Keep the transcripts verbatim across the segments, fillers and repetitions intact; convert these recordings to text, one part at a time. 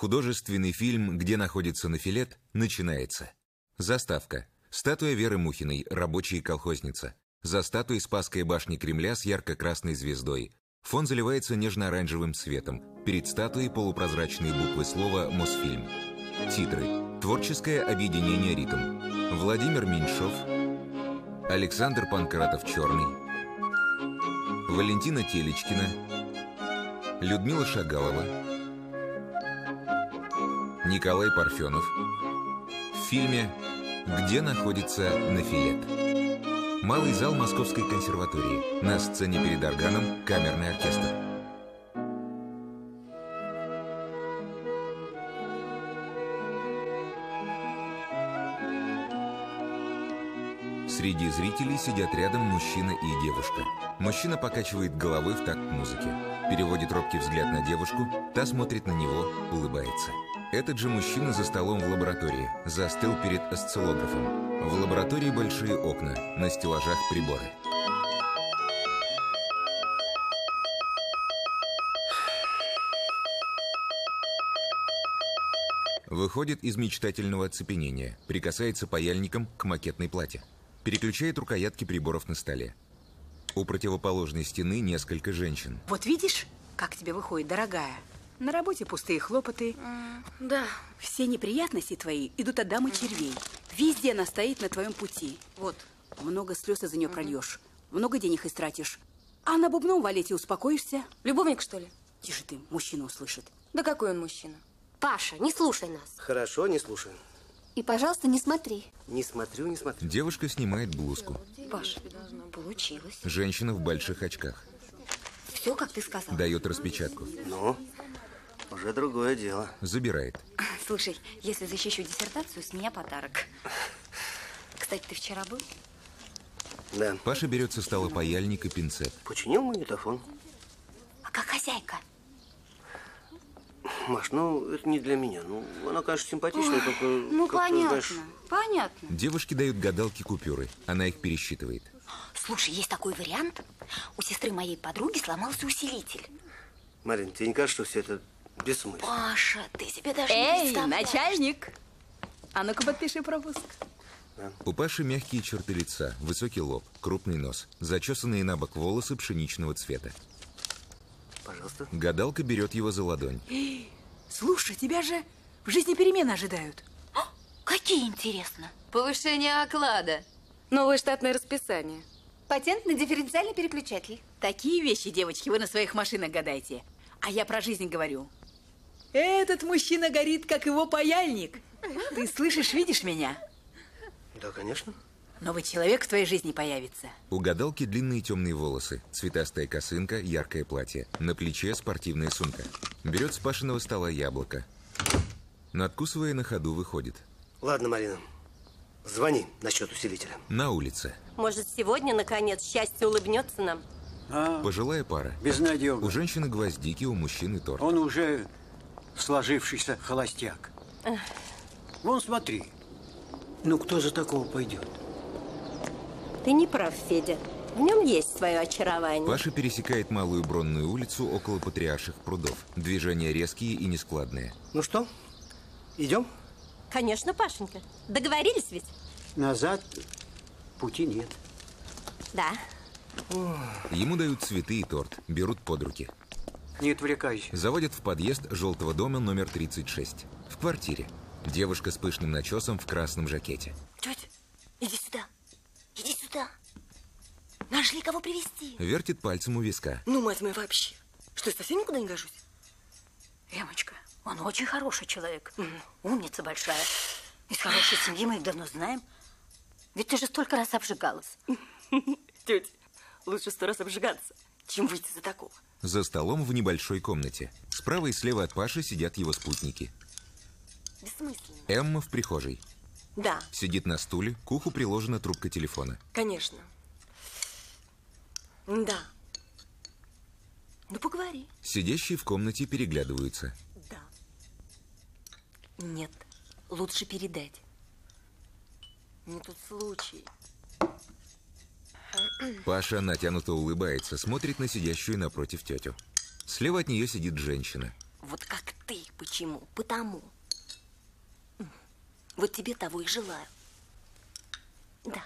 Художественный фильм «Где находится нофелет» начинается. Заставка. Статуя Веры Мухиной, рабочая колхозница. За статуей Спасская башня Кремля с ярко-красной звездой. Фон заливается нежно-оранжевым цветом. Перед статуей полупрозрачные буквы слова «Мосфильм». Титры. Творческое объединение «Ритм». Владимир Меньшов. Александр Панкратов-Черный. Валентина Телечкина. Людмила Шагалова. Николай Парфенов. В фильме «Где находится нофелет». Малый зал Московской консерватории. На сцене перед органом камерный оркестр. Среди зрителей сидят рядом мужчина и девушка. Мужчина покачивает головой в такт музыки. Переводит робкий взгляд на девушку, та смотрит на него, улыбается. Этот же мужчина за столом в лаборатории, застыл перед осциллографом. В лаборатории большие окна, на стеллажах приборы. Выходит из мечтательного оцепенения, прикасается паяльником к макетной плате. Переключает рукоятки приборов на столе. У противоположной стены несколько женщин. Вот видишь, как тебе выходит, дорогая? На работе пустые хлопоты. Mm, да. Все неприятности твои идут от дамы червей. Везде она стоит на твоем пути. Вот. Много слез из-за нее mm-hmm. прольешь. Много денег истратишь. А на бубном валете успокоишься. Любовник, что ли? Тише ты, мужчина услышит. Да какой он мужчина? Паша, не слушай нас. Хорошо, не слушаю. И, пожалуйста, не смотри. Не смотрю, не смотрю. Девушка снимает блузку. Паша, получилось. Женщина в больших очках. Все, как ты сказал. Дает распечатку. Ну, уже другое дело. Забирает. Слушай, если защищу диссертацию, с меня подарок. Кстати, ты вчера был? Да. Паша берет со стола паяльник и пинцет. Починил магнитофон. А как хозяйка? Маш, ну, это не для меня. Ну, она, конечно, симпатичная, Ой, только... Ну, понятно, знаешь... понятно. Девушки дают гадалке купюры. Она их пересчитывает. Слушай, есть такой вариант. У сестры моей подруги сломался усилитель. Марин, тебе не кажется, что все это бессмысленно? Паша, ты себе даже Эй, не представляешь. начальник! А ну-ка подпиши пропуск. Да. У Паши мягкие черты лица, высокий лоб, крупный нос, зачесанные на бок волосы пшеничного цвета. Пожалуйста. Гадалка берет его за ладонь. Слушай, тебя же в жизни перемены ожидают. О, какие, интересно? Повышение оклада. Новое штатное расписание. Патент на дифференциальный переключатель. Такие вещи, девочки, вы на своих машинах гадаете. А я про жизнь говорю. Этот мужчина горит, как его паяльник. Ты слышишь, видишь меня? Да, конечно. Новый человек в твоей жизни появится. У гадалки длинные темные волосы, цветастая косынка, яркое платье. На плече спортивная сумка. Берет с Пашиного стола яблоко. Надкусывая на ходу, выходит. Ладно, Марина, звони насчет усилителя. На улице. Может, сегодня, наконец, счастье улыбнется нам? А, Пожилая пара. Безнадега. У женщины гвоздики, у мужчины торт. Он уже сложившийся холостяк. Эх. Вон, смотри. Ну, кто за такого пойдет? Ты не прав, Федя. В нем есть свое очарование. Паша пересекает Малую Бронную улицу около Патриарших прудов. Движения резкие и нескладные. Ну что, идем? Конечно, Пашенька. Договорились ведь? Назад пути нет. Да. Ему дают цветы и торт, берут под руки. Не отвлекайся. Заводят в подъезд желтого дома номер тридцать шесть. В квартире. Девушка с пышным начесом в красном жакете. Тетя, иди сюда. Иди сюда. Нашли кого привезти. Вертит пальцем у виска. Ну, мать моя, вообще. Что, я совсем никуда не гожусь? Эмочка, он очень хороший человек. Mm. Умница большая. Из хорошей семьи мы их давно знаем. Ведь ты же столько раз обжигалась. Тетя, лучше сто раз обжигаться, чем выйти за такого. За столом в небольшой комнате. Справа и слева от Паши сидят его спутники. Бессмысленно. Эмма в прихожей. Да. Сидит на стуле, к уху приложена трубка телефона. Конечно. Да. Ну, поговори. Сидящие в комнате переглядываются. Да. Нет, лучше передать. Не тот случай. Паша натянуто улыбается, смотрит на сидящую напротив тетю. Слева от нее сидит женщина. Вот как ты. Почему? Потому. Вот тебе того и желаю. Да.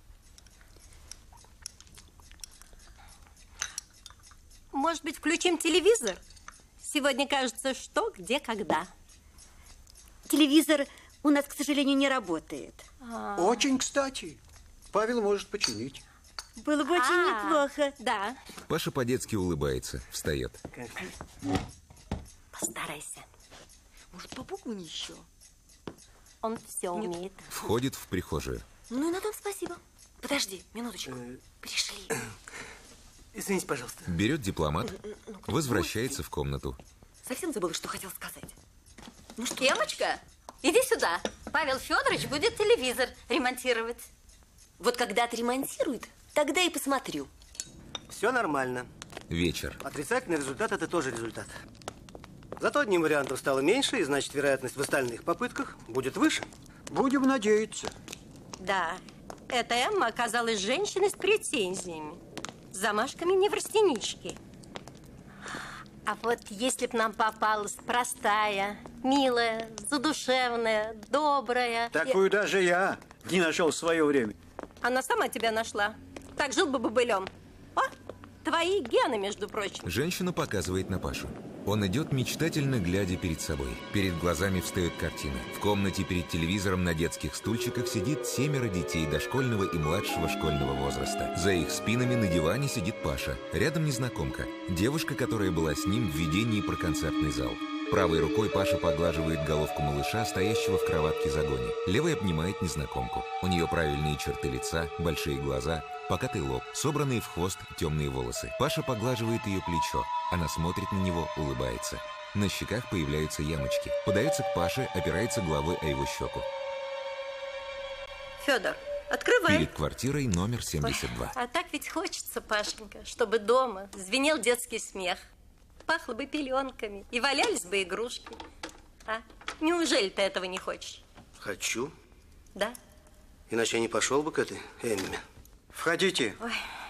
Может быть, включим телевизор? Сегодня кажется, что, где, когда. Телевизор у нас, к сожалению, не работает. А. Очень кстати. Павел может починить. Было бы очень А, неплохо. Да. Паша по-детски улыбается, встает. Постарайся. Может, побугунь еще? Он все умеет. Входит в прихожую. Ну и на том спасибо. Подожди, минуточку. Пришли. Извините, пожалуйста. Берет дипломат, возвращается в комнату. Совсем забыла, что хотел сказать. Ну что, Эмочка, иди сюда. Павел Федорович будет телевизор ремонтировать. Вот когда отремонтирует, тогда и посмотрю. Все нормально. Вечер. Отрицательный результат – это тоже результат. Зато одним вариантом стало меньше, и значит, вероятность в остальных попытках будет выше. Будем надеяться. Да. Эта Эмма оказалась женщиной с претензиями. С замашками неврастенички. А вот если б нам попалась простая, милая, задушевная, добрая... Такую даже я не нашел в свое время. Она сама тебя нашла. Так жил бы бобылем. О, твои гены, между прочим. Женщина показывает на Пашу. Он идет, мечтательно глядя перед собой. Перед глазами встает картина. В комнате перед телевизором на детских стульчиках сидит семеро детей дошкольного и младшего школьного возраста. За их спинами на диване сидит Паша. Рядом незнакомка. Девушка, которая была с ним в видении про концертный зал. Правой рукой Паша поглаживает головку малыша, стоящего в кроватке-загоне. Левой обнимает незнакомку. У нее правильные черты лица, большие глаза, покатый лоб, собранные в хвост темные волосы. Паша поглаживает ее плечо. Она смотрит на него, улыбается. На щеках появляются ямочки. Подается к Паше, опирается головой о его щеку. Федор, открывай. Перед квартирой номер семьдесят два. А так ведь хочется, Пашенька, чтобы дома звенел детский смех. Пахло бы пеленками и валялись бы игрушки. А? Неужели ты этого не хочешь? Хочу. Да? Иначе я не пошел бы к этой Эмме. Входите. Ой.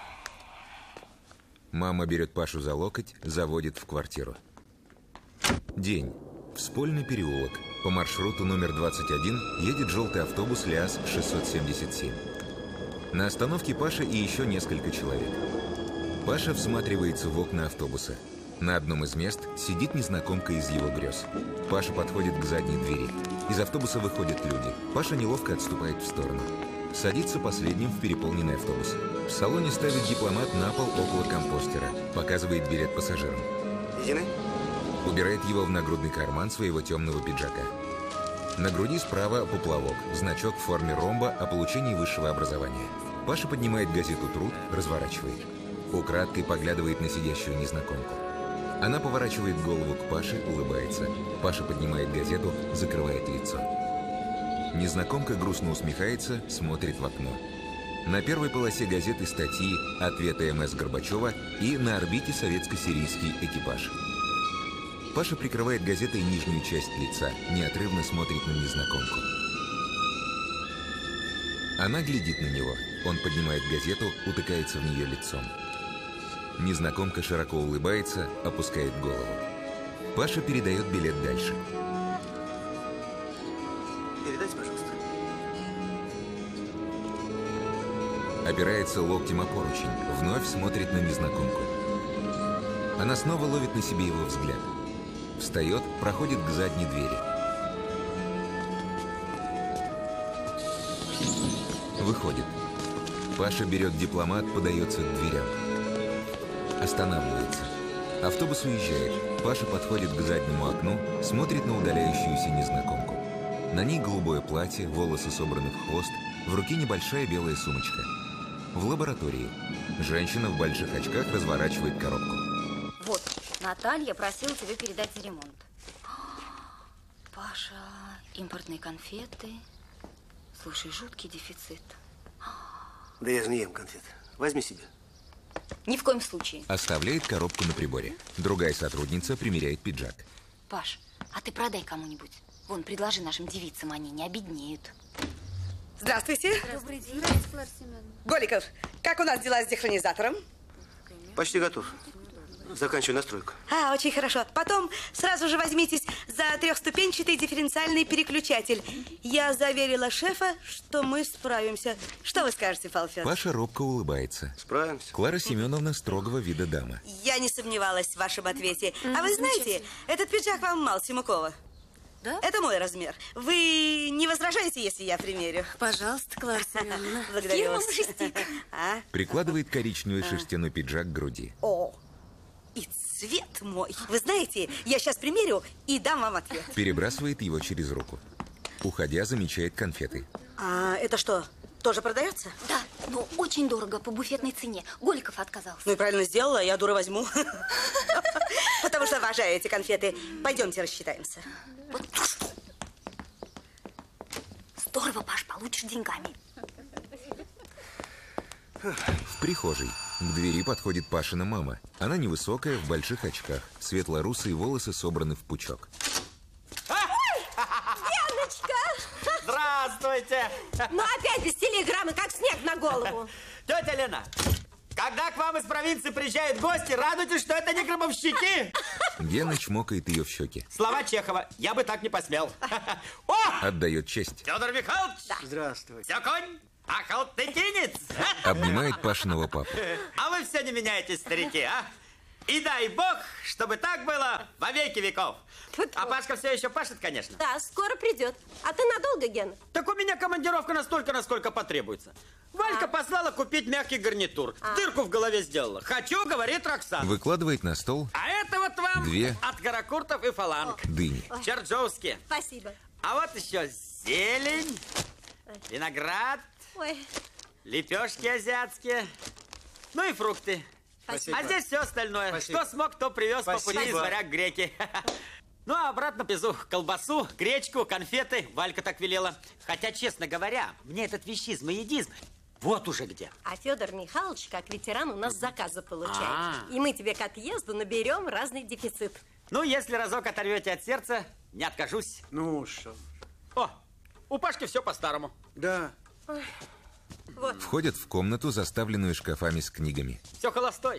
Мама берет Пашу за локоть, заводит в квартиру. День. Вспольный переулок. По маршруту номер двадцать один едет желтый автобус ЛиАЗ шестьсот семьдесят семь. На остановке Паша и еще несколько человек. Паша всматривается в окна автобуса. На одном из мест сидит незнакомка из его грез. Паша подходит к задней двери. Из автобуса выходят люди. Паша неловко отступает в сторону. Садится последним в переполненный автобус. В салоне ставит дипломат на пол около компостера. Показывает билет пассажирам. Едины? Убирает его в нагрудный карман своего темного пиджака. На груди справа поплавок, значок в форме ромба о получении высшего образования. Паша поднимает газету «Труд», разворачивает. Украдкой поглядывает на сидящую незнакомку. Она поворачивает голову к Паше, улыбается. Паша поднимает газету, закрывает лицо. Незнакомка грустно усмехается, смотрит в окно. На первой полосе газеты статьи «Ответы МС Горбачева» и «На орбите советско-сирийский экипаж». Паша прикрывает газетой нижнюю часть лица, неотрывно смотрит на незнакомку. Она глядит на него. Он поднимает газету, утыкается в нее лицом. Незнакомка широко улыбается, опускает голову. Паша передает билет дальше. Передайте, пожалуйста. Опирается локтем о поручень, вновь смотрит на незнакомку. Она снова ловит на себе его взгляд. Встает, проходит к задней двери. Выходит. Паша берет дипломат, подается к дверям. Останавливается. Автобус уезжает. Паша подходит к заднему окну, смотрит на удаляющуюся незнакомку. На ней голубое платье, волосы собраны в хвост, в руке небольшая белая сумочка. В лаборатории. Женщина в больших очках разворачивает коробку. Вот, Наталья просила тебе передать за ремонт. Паша, импортные конфеты. Слушай, жуткий дефицит. Да я же не ем конфет. Возьми себе. Ни в коем случае. Оставляет коробку на приборе. Другая сотрудница примеряет пиджак. Паш, а ты продай кому-нибудь. Вон, предложи нашим девицам, они не обеднеют. Здравствуйте. Добрый день. Голиков, как у нас дела с дехронизатором? Почти готов. Заканчиваю настройку. А, очень хорошо. Потом сразу же возьмитесь за трехступенчатый дифференциальный переключатель. Я заверила шефа, что мы справимся. Что вы скажете, Павел Федорович? Паша робко улыбается. Справимся. Клара Семеновна строгого вида дама. Я не сомневалась в вашем ответе. А вы знаете, этот пиджак вам мал, Симакова. Да? Это мой размер. Вы не возражаете, если я примерю? Пожалуйста, Клара Семеновна. Благодарю вас. А? Прикладывает коричневый шерстяной пиджак к груди. О, и цвет мой. Вы знаете, я сейчас примерю и дам вам ответ. Перебрасывает его через руку. Уходя, замечает конфеты. А это что, тоже продается? Да, но очень дорого, по буфетной цене. Голиков отказался. Ну и правильно сделала, я дура возьму. Потому что обожаю эти конфеты. Пойдемте рассчитаемся. Здорово, Паш, получишь деньгами. В прихожей. К двери подходит Пашина мама. Она невысокая, в больших очках. Светло-русые волосы собраны в пучок. Яночка! Здравствуйте! Ну опять без телеграммы, как снег на голову. Тетя Лена, когда к вам из провинции приезжают гости, радуйтесь, что это не гробовщики. Гена чмокает ее в щеки. Слова Чехова. Я бы так не посмел. О! Отдает честь. Федор Михайлович! Да. Здравствуйте. Все, конь? Охотникинец! Обнимает Пашиного папу. А вы все не меняетесь, старики, а? И дай бог, чтобы так было во веки веков. А Пашка все еще пашет, конечно. Да, скоро придет. А ты надолго, Гена? Так у меня командировка настолько, насколько потребуется. Валька а. послала купить мягкий гарнитур. А. Дырку в голове сделала. Хочу, говорит Роксана. Выкладывает на стол. А это вот вам две от Каракуртов и Фаланг. Дыни. Черджовские. Спасибо. А вот еще зелень, виноград, ой, лепешки азиатские, ну и фрукты. Спасибо. А здесь все остальное. Спасибо. Что смог, то привез по пути из варяг греки. Ну, а обратно везу колбасу, гречку, конфеты. Валька так велела. Хотя, честно говоря, мне этот вещизм и едизм вот уже где. А Федор Михайлович, как ветеран, у нас заказы получает. А-а-а. И мы тебе к отъезду наберем разный дефицит. Ну, если разок оторвете от сердца, не откажусь. Ну что? О, у Пашки все по-старому. Да. Ой. Вот. Входят в комнату, заставленную шкафами с книгами. Все холостой.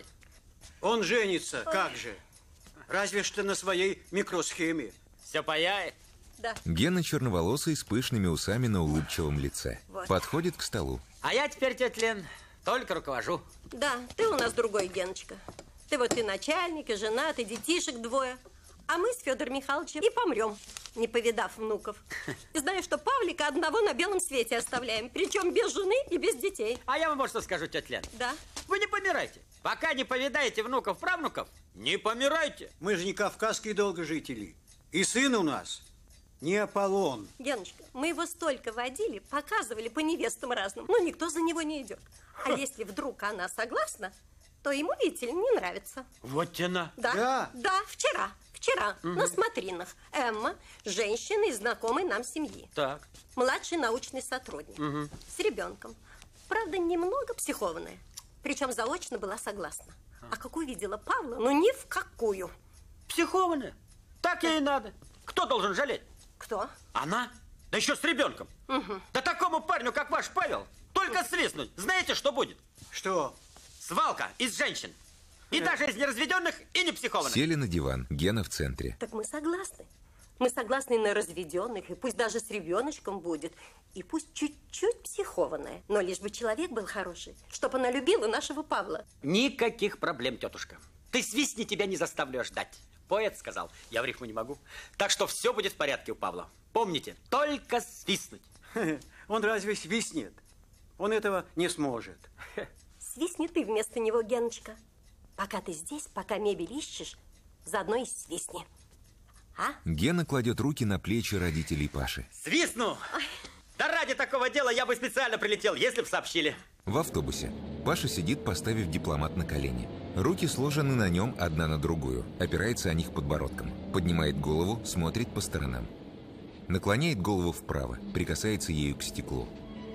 Он женится, как же? Разве что на своей микросхеме. Все паяет. Да. Гена черноволосый с пышными усами на улыбчивом лице. Вот. Подходит к столу. А я теперь, тетя Лен, только руковожу. Да, ты у нас другой, Геночка. Ты вот и начальник, и женат, и детишек двое. А мы с Федором Михайловичем и помрем, не повидав внуков. И знаю, что Павлика одного на белом свете оставляем. Причем без жены и без детей. А я вам вот что скажу, тетя Лен. Да. Вы не помирайте. Пока не повидаете внуков-правнуков, не помирайте. Мы же не кавказские долгожители. И сын у нас не Аполлон. Геночка, мы его столько водили, показывали по невестам разным, но никто за него не идет. А если вдруг она согласна, то ему, видите ли, не нравится. Вот тена. Да, Да. да, вчера, вчера угу. на смотринах Эмма, женщина из знакомой нам семьи. Так. Младший научный сотрудник. Угу. С ребенком. Правда, немного психованная. Причем заочно была согласна. А как увидела Павла, ну ни в какую. Психованная? Так ей и надо. Кто должен жалеть? Кто? Она? Да еще с ребенком. Угу. Да такому парню, как ваш Павел, только свистнуть. Знаете, что будет? Что? Свалка из женщин. И даже из неразведенных и не психованных. Сели на диван. Гена в центре. Так мы согласны. Мы согласны на разведенных, и пусть даже с ребеночком будет, и пусть чуть-чуть психованная, но лишь бы человек был хороший, чтобы она любила нашего Павла. Никаких проблем, тетушка. Ты свистни, тебя не заставлю ждать. Поэт сказал, я в рифму не могу. Так что все будет в порядке у Павла. Помните, только свистнуть. Он разве свистнет? Он этого не сможет. Свистни ты вместо него, Геночка. Пока ты здесь, пока мебель ищешь, заодно и свистни. А? Гена кладет руки на плечи родителей Паши. Свистну! Ой. Да ради такого дела я бы специально прилетел, если бы сообщили. В автобусе. Паша сидит, поставив дипломат на колени. Руки сложены на нем одна на другую. Опирается о них подбородком. Поднимает голову, смотрит по сторонам. Наклоняет голову вправо, прикасается ею к стеклу.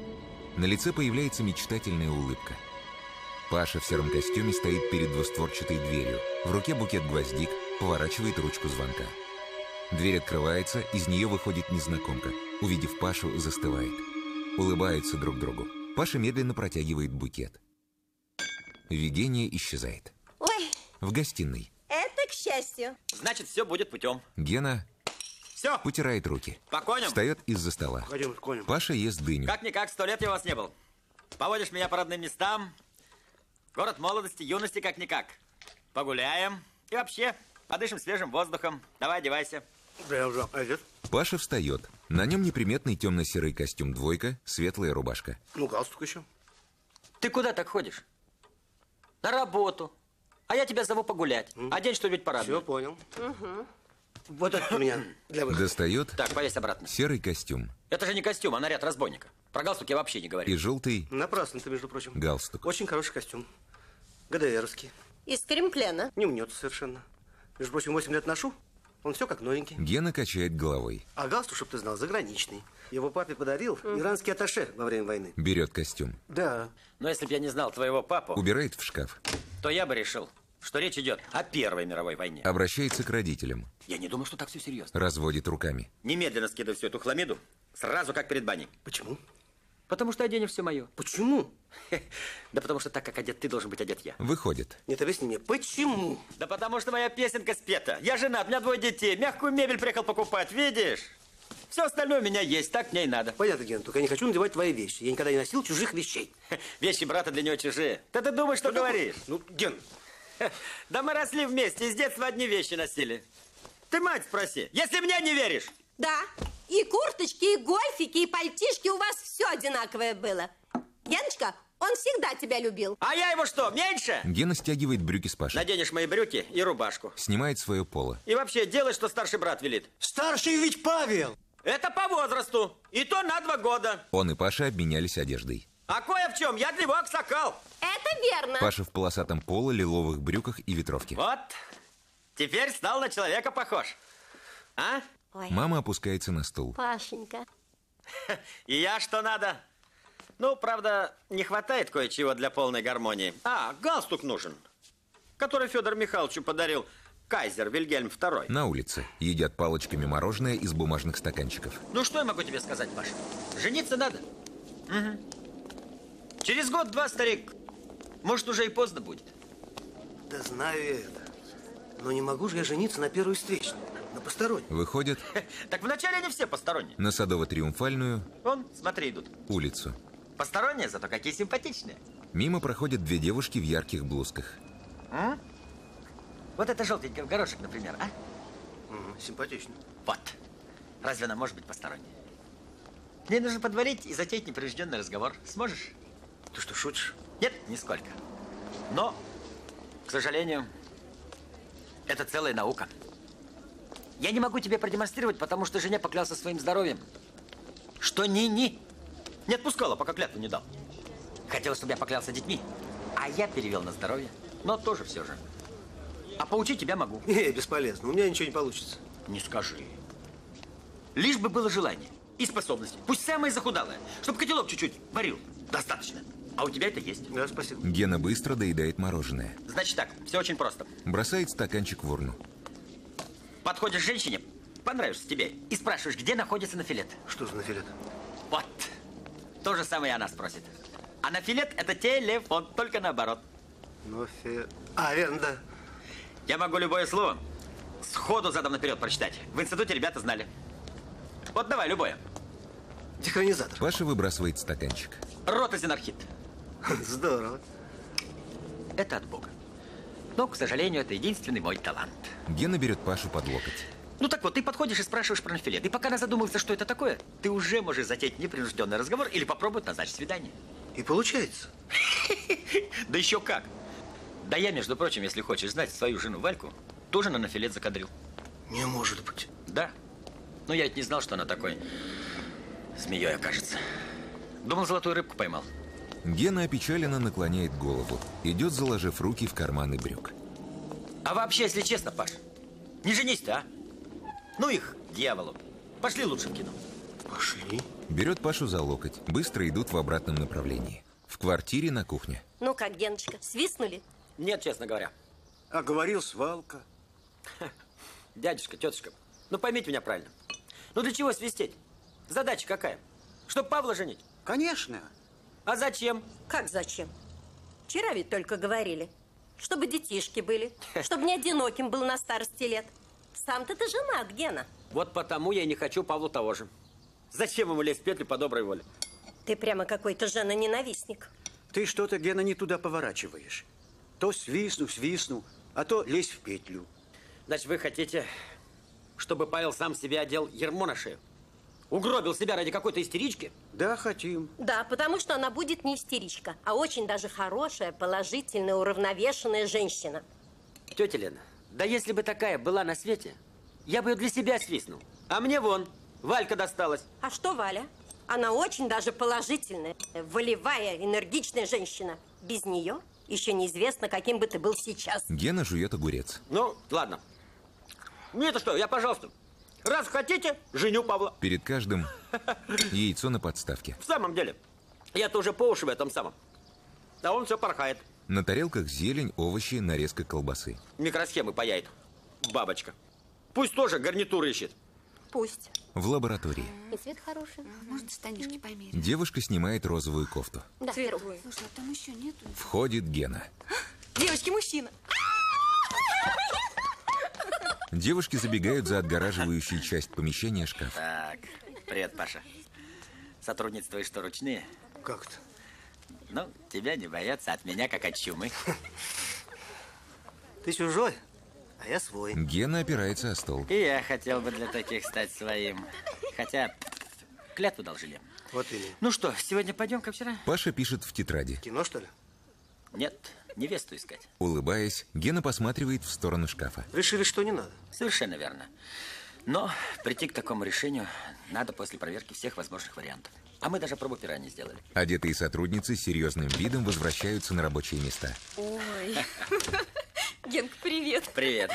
На лице появляется мечтательная улыбка. Паша в сером костюме стоит перед двустворчатой дверью. В руке букет гвоздик, поворачивает ручку звонка. Дверь открывается, из нее выходит незнакомка. Увидев Пашу, застывает. Улыбаются друг другу. Паша медленно протягивает букет. Видение исчезает. Ой. В гостиной. Это к счастью. Значит, все будет путем. Гена Все. потирает руки. По коням. Встает из-за стола. Пойдем к коням. Паша ест дыню. Как-никак, сто лет я у вас не был. Поводишь меня по родным местам. Город молодости, юности, как-никак. Погуляем. И вообще, подышим свежим воздухом. Давай, одевайся. Да, я уже одет. Паша встает. На нем неприметный темно-серый костюм двойка, светлая рубашка. Ну, галстук еще. Ты куда так ходишь? На работу. А я тебя зову погулять. Mm. Одень что-нибудь парадное. Все, понял. Угу. Вот это у меня для выхода. Достает Так, повесь обратно. серый костюм Это же не костюм, а наряд разбойника. Про галстук я вообще не говорю. и желтый Напрасно ты, между прочим. галстук. Очень хороший костюм. ГДРовский. Из кремплена. Не мнется совершенно. Между прочим, восемь лет ношу. Он все как новенький. Гена качает головой. А галстук, чтоб ты знал, заграничный. Его папе подарил иранский атташе во время войны. Берет костюм. Да. Но если бы я не знал твоего папу, Убирает в шкаф. то я бы решил, что речь идет о Первой мировой войне. Обращается к родителям. Я не думал, что так все серьезно. Разводит руками. Немедленно скидывай всю эту хламиду, сразу как перед баней. Почему? Потому что оденешь все мое. Почему? Да потому что так, как одет ты, должен быть одет я. Выходит. Нет, объясни мне, почему? Да потому что моя песенка спета. Я женат, у меня двое детей, мягкую мебель приехал покупать, видишь? Все остальное у меня есть, так мне и надо. Понятно, Ген, только я не хочу надевать твои вещи. Я никогда не носил чужих вещей. Вещи брата для него чужие. Да ты думаешь, что говоришь? Ну, Ген. Да мы росли вместе, и с детства одни вещи носили. Ты мать спроси, если мне не веришь. Да. И курточки, и гольфики, и пальтишки у вас все одинаковое было. Яночка, он всегда тебя любил. А я его что, меньше? Гена стягивает брюки с Пашей. Наденешь мои брюки и рубашку. Снимает свое поло. И вообще, делай, что старший брат велит. Старший ведь Павел. Это по возрасту. И то на два года. Он и Паша обменялись одеждой. А кое в чем, я для него аксакал. Это верно. Паша в полосатом поло, лиловых брюках и ветровке. Вот. Теперь стал на человека похож. А? Ой, Мама опускается на стул. Пашенька. И я что надо? Ну, правда, не хватает кое-чего для полной гармонии. А, галстук нужен, который Федор Михайловичу подарил кайзер Вильгельм второй. На улице едят палочками мороженое из бумажных стаканчиков. Ну, что я могу тебе сказать, Паша? Жениться надо. Угу. Через год-два, старик, может, уже и поздно будет. Да знаю я это. Но не могу же я жениться на первой встречной, на посторонней. Выходят Так вначале они все посторонние. на Садово-Триумфальную Вон, смотри, идут. улицу. Посторонние, зато какие симпатичные. Мимо проходят две девушки в ярких блузках. М? Вот это желтенькая в горошек, например, а? Угу, симпатично. Вот. Разве она может быть посторонней? Мне нужно подварить и затеять непринужденный разговор. Сможешь? Ты что, шутишь? Нет, нисколько. Но, к сожалению, это целая наука. Я не могу тебе продемонстрировать, потому что жене поклялся своим здоровьем, что ни-ни. Не отпускала, пока клятву не дал. Хотела, чтобы я поклялся детьми, а я перевел на здоровье. Но тоже все же. А поучить тебя могу. Не, бесполезно. У меня ничего не получится. Не скажи. Лишь бы было желание и способность. Пусть самое захудалое. Чтобы котелок чуть-чуть варил. Достаточно. А у тебя это есть. Да, спасибо. Гена быстро доедает мороженое. Значит так, все очень просто. Бросает стаканчик в урну. Подходишь к женщине, понравишься тебе, и спрашиваешь, где находится нафилет. Что за нафилет? Вот. То же самое и она спросит. А нафилет – это телефон, только наоборот. Нофе... А, верно, да. Я могу любое слово сходу задом наперед прочитать. В институте ребята знали. Вот давай, любое. Дехронизатор. Паша выбрасывает стаканчик. Ротозенархит. Здорово. Это от Бога. Но, к сожалению, это единственный мой талант. Гена берет Пашу под локоть. Ну так вот, ты подходишь и спрашиваешь про нафилет. И пока она задумывается, что это такое, ты уже можешь затеять непринужденный разговор или попробовать назначить свидание. И получается. Да еще как. Да я, между прочим, если хочешь знать, свою жену Вальку тоже на нафилет закадрил. Не может быть. Да. Но я ведь не знал, что она такой змеей окажется. Думал, золотую рыбку поймал. Гена опечаленно наклоняет голову. Идет, заложив руки в карманы брюк. А вообще, если честно, Паш, не женись-то, а? Ну их, к дьяволу. Пошли лучше в кино. Пошли. Берет Пашу за локоть. Быстро идут в обратном направлении. В квартире на кухне. Ну как, Геночка, свистнули? Нет, честно говоря. А говорил Свалка. Дядюшка, тетушка, ну поймите меня правильно. Ну для чего свистеть? Задача какая? Чтоб Павла женить? Конечно. А зачем? Как зачем? Вчера ведь только говорили. Чтобы детишки были, чтобы не одиноким был на старости лет. Сам-то ты женат, Гена. Вот потому я и не хочу Павлу того же. Зачем ему лезть в петлю по доброй воле? Ты прямо какой-то жена-ненавистник. Ты что-то, Гена, не туда поворачиваешь. То свистну, свистну, а то лезь в петлю. Значит, вы хотите, чтобы Павел сам себе одел ярмо на шею? Угробил себя ради какой-то истерички? Да, хотим. Да, потому что она будет не истеричка, а очень даже хорошая, положительная, уравновешенная женщина. Тетя Лена, да если бы такая была на свете, я бы ее для себя свистнул. А мне вон, Валька досталась. А что Валя? Она очень даже положительная, волевая, энергичная женщина. Без нее еще неизвестно, каким бы ты был сейчас. Гена жует огурец. Ну, ладно. Мне-то что, я, пожалуйста, раз хотите, женю Павла. Перед каждым яйцо на подставке. В самом деле, я-то уже по уши в этом самом. А он все порхает. На тарелках зелень, овощи, нарезка колбасы. Микросхемы паяет. Бабочка. Пусть тоже гарнитур ищет. Пусть. В лаборатории. И цвет хороший. Может, штанишки померить? Девушка снимает розовую кофту. Да, цвет. Слушай, а там еще нету. Входит Гена. Девочки, мужчина. Девушки забегают за отгораживающую часть помещения шкаф. Так, привет, Паша. Сотрудницы твои что, ручные? Как это? Ну, тебя не боятся, от меня как от чумы. Ты чужой, а я свой. Гена опирается о стол. И я хотел бы для таких стать своим. Хотя клятву должили. Вот именно. Ну что, сегодня пойдем, как вчера? Паша пишет в тетради. Кино, что ли? Нет, невесту искать. Улыбаясь, Гена посматривает в сторону шкафа. Решили, что не надо. Совершенно верно. Но прийти к такому решению надо после проверки всех возможных вариантов. А мы даже пробу пера не сделали. Одетые сотрудницы с серьезным видом возвращаются на рабочие места. Ой. Генка, привет. Привет.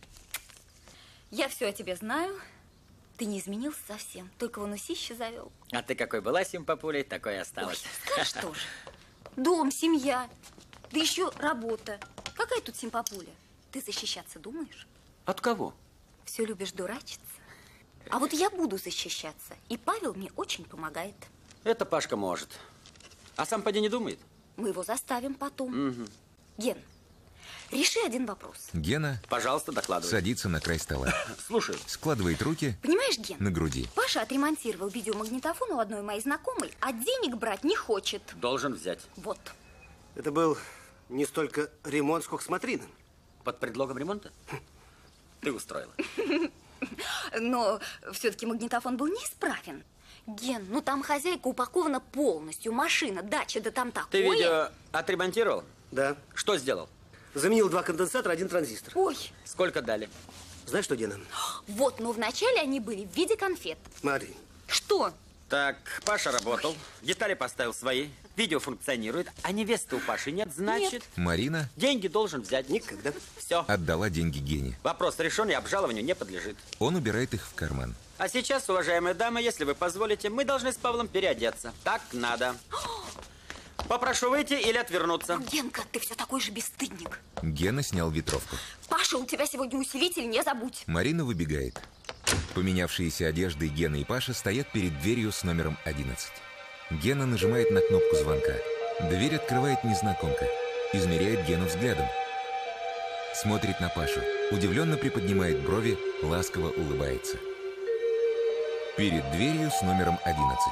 Я все о тебе знаю. Ты не изменился совсем. Только вон усище завел. А ты какой была симпапулей, такой и осталась. Ой, скажешь тоже. Дом, семья. Да еще работа. Какая тут симпапуля? Ты защищаться думаешь? От кого? Все любишь дурачиться. А вот я буду защищаться. И Павел мне очень помогает. Это Пашка может. А сам поди не думает? Мы его заставим потом. Угу. Ген, реши один вопрос. Гена, пожалуйста, докладывай. Садится на край стола. Слушай. Складывает руки. Понимаешь, Ген? На груди. Паша отремонтировал видеомагнитофон у одной моей знакомой, а денег брать не хочет. Должен взять. Вот. Это был не столько ремонт, сколько смотрины. Под предлогом ремонта? Ты устроила. Но все-таки магнитофон был неисправен. Ген, ну там хозяйка упакована полностью. Машина, дача, да там такое. Ты видео отремонтировал? Да. Что сделал? Заменил два конденсатора, один транзистор. Ой. Сколько дали? Знаешь что, Гена? Вот, но вначале они были в виде конфет. Смотри. Что? Так, Паша работал, детали поставил свои, видео функционирует, а невесты у Паши нет, значит... Нет. Марина деньги должен взять. Никогда. Все. Отдала деньги Гене. Вопрос решен и обжалованию не подлежит. Он убирает их в карман. А сейчас, уважаемые дамы, если вы позволите, мы должны с Павлом переодеться. Так надо. Попрошу выйти или отвернуться. Генка, ты все такой же бесстыдник. Гена снял ветровку. Паша, у тебя сегодня усилитель, не забудь. Марина выбегает. Поменявшиеся одежды Гена и Паша стоят перед дверью с номером одиннадцать. Гена нажимает на кнопку звонка. Дверь открывает незнакомка. Измеряет Гену взглядом. Смотрит на Пашу. Удивленно приподнимает брови, ласково улыбается. Перед дверью с номером одиннадцать.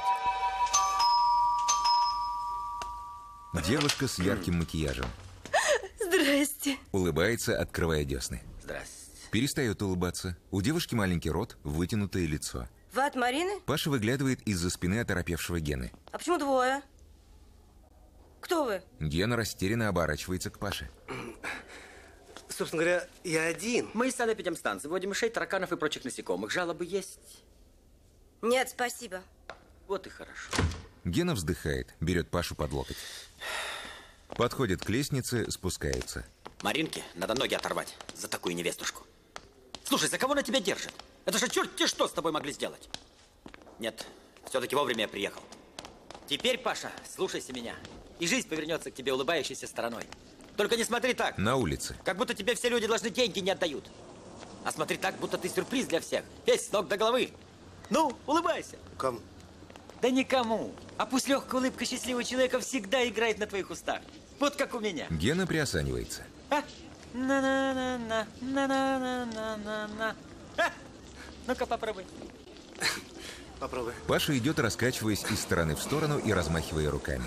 Девушка с ярким макияжем. Здрасте. Улыбается, открывая десны. Здрасте. Перестает улыбаться. У девушки маленький рот, вытянутое лицо. Вы от Марины? Паша выглядывает из-за спины оторопевшего Гены. А почему двое? Кто вы? Гена растерянно оборачивается к Паше. Собственно говоря, я один. Мы из санэпидемстанции вводим мышей, тараканов и прочих насекомых. Жалобы есть? Нет, спасибо. Вот и хорошо. Гена вздыхает, берет Пашу под локоть. Подходит к лестнице, спускается. Маринке надо ноги оторвать за такую невестушку. Слушай, за кого она тебя держит? Это же черт те что с тобой могли сделать. Нет, все-таки вовремя я приехал. Теперь, Паша, слушайся меня. И жизнь повернется к тебе улыбающейся стороной. Только не смотри так. На улице. Как будто тебе все люди должны деньги не отдают. А смотри так, будто ты сюрприз для всех. Весь с ног до головы. Ну, улыбайся. Кому? Да никому. А пусть легкая улыбка счастливого человека всегда играет на твоих устах. Вот как у меня. Гена приосанивается. А? На-на-на-на, на-на-на-на-на. А? Ну-ка, попробуй. Попробуй. Паша идет, раскачиваясь из стороны в сторону и размахивая руками.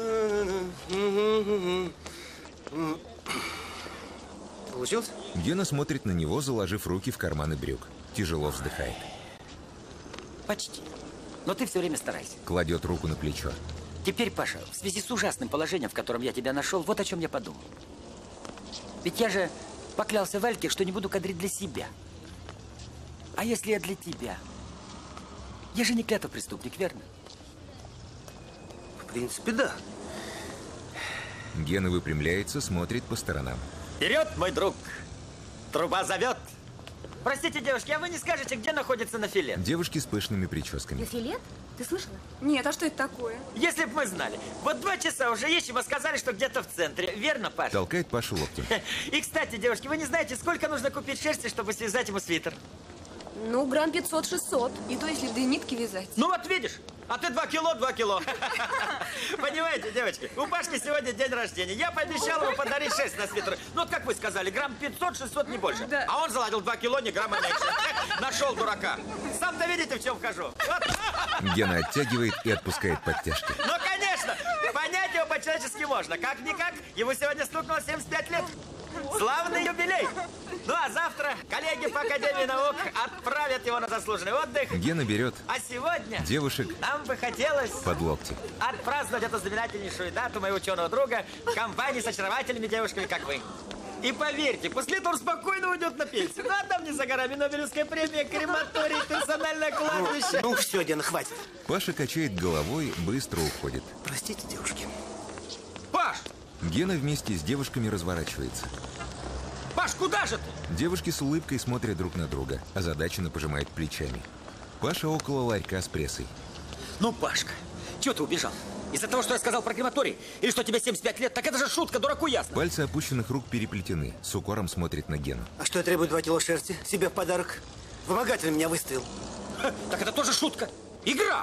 Получилось? Гена смотрит на него, заложив руки в карманы брюк. Тяжело вздыхает. Почти. Но ты все время старайся. Кладет руку на плечо. Теперь, Паша, в связи с ужасным положением, в котором я тебя нашел, вот о чем я подумал. Ведь я же поклялся Вальке, что не буду кадрить для себя. А если я для тебя? Я же не клятва преступник, верно? В принципе, да. Гена выпрямляется, смотрит по сторонам. Вперед, мой друг! Труба зовет! Простите, девушки, а вы не скажете, где находится Нафилет? Девушки с пышными прическами. Нафилет? Ты слышала? Нет, а что это такое? Если бы мы знали. Вот два часа уже ищем, а сказали, что где-то в центре. Верно, Паша? Толкает Пашу локтем. И, кстати, девушки, вы не знаете, сколько нужно купить шерсти, чтобы связать ему свитер? Ну, грамм пятьсот-шестьсот. И то, если две нитки вязать. Ну вот видишь, а ты два кило, два кило. Понимаете, девочки, у Пашки сегодня день рождения. Я пообещал ему подарить шерсть на свитер. Ну вот как вы сказали, грамм пятьсот-шестьсот, не больше. Да. А он заладил два кило, не грамма меньше. Нашел дурака. Сам-то видите, в чем вхожу. Вот. Гена оттягивает и отпускает подтяжки. Ну, конечно, понять его по-человечески можно. Как-никак, ему сегодня стукнуло семьдесят пять лет. Славный юбилей! Ну а завтра коллеги по Академии наук отправят его на заслуженный отдых. Гена берет А сегодня девушек нам бы хотелось под локти. отпраздновать эту знаменательнейшую дату моего ученого друга в компании с очаровательными девушками, как вы. И поверьте, после этого он спокойно уйдет на пенсию. Ну, а там не за горами Нобелевская премия, крематорий, персональное кладбище. Ну, все, Гена, хватит. Паша качает головой, быстро уходит. Простите, девушки. Паш! Гена вместе с девушками разворачивается. Паш, куда же ты? Девушки с улыбкой смотрят друг на друга, озадаченно пожимают плечами. Паша около ларька с прессой. Ну, Пашка, чего ты убежал? Из-за того, что я сказал про крематорий? Или что тебе семьдесят пять лет? Так это же шутка, дураку ясно. Пальцы опущенных рук переплетены. С укором смотрит на Гену. А что я требую два кило шерсти? Себе в подарок. Вымогатель меня выставил. Ха, так это тоже шутка. Игра!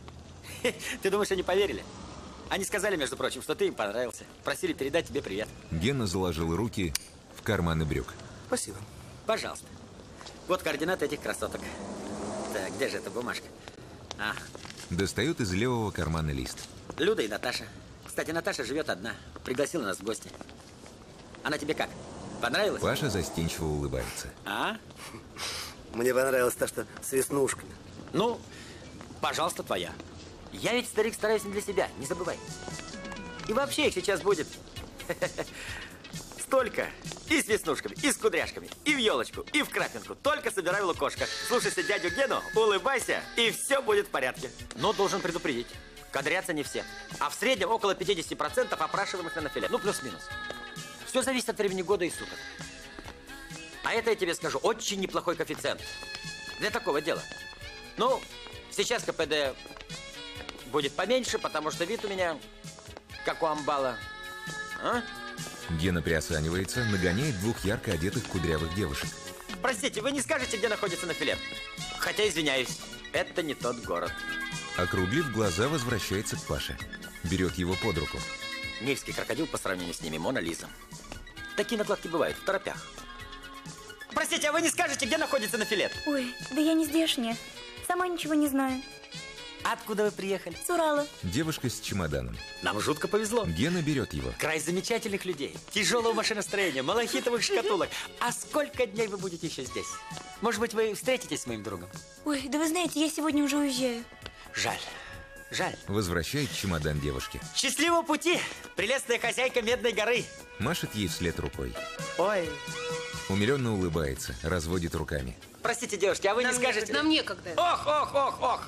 Ты думаешь, они поверили? Они сказали, между прочим, что ты им понравился. Просили передать тебе привет. Гена заложил руки в карманы брюк. Спасибо. Пожалуйста. Вот координаты этих красоток. Так, где же эта бумажка? А, Достает из левого кармана лист. Люда и Наташа. Кстати, Наташа живет одна. Пригласила нас в гости. Она тебе как? Понравилась? Паша застенчиво улыбается. А? Мне понравилось то, что с веснушками. Ну, пожалуйста, твоя. Я ведь, старик, стараюсь не для себя, не забывай. И вообще их сейчас будет столько. И с веснушками, и с кудряшками, и в елочку, и в крапинку. Только собирай лукошко. Слушайся дядю Гену, улыбайся, и все будет в порядке. Но должен предупредить. Кадрятся не все. А в среднем около пятьдесят процентов опрашиваемых на Нафилет. Ну, плюс-минус. Все зависит от времени года и суток. А это, я тебе скажу, очень неплохой коэффициент. Для такого дела. Ну, сейчас КПД будет поменьше, потому что вид у меня как у амбала. А? Гена приосанивается, нагоняет двух ярко одетых кудрявых девушек. Простите, вы не скажете, где находится Нафилет? Хотя, извиняюсь, это не тот город. Округлив глаза, возвращается к Паше. Берет его под руку. Нильский крокодил по сравнению с ними Мона Лиза. Такие накладки бывают в торопях. Простите, а вы не скажете, где находится Нафилет? Ой, да я не здешняя. Сама ничего не знаю. Откуда вы приехали? С Урала. Девушка с чемоданом. Нам жутко повезло. Гена берет его. Край замечательных людей, тяжелого машиностроения, малахитовых шкатулок. А сколько дней вы будете еще здесь? Может быть, вы встретитесь с моим другом? Ой, да вы знаете, я сегодня уже уезжаю. Жаль, жаль. Возвращает чемодан девушке. Счастливого пути, прелестная хозяйка Медной горы. Машет ей вслед рукой. Ой. Умиленно улыбается, разводит руками. Простите, девушки, а вы Нам не скажете... некогда. Нам некогда. Ох, ох, ох, ох.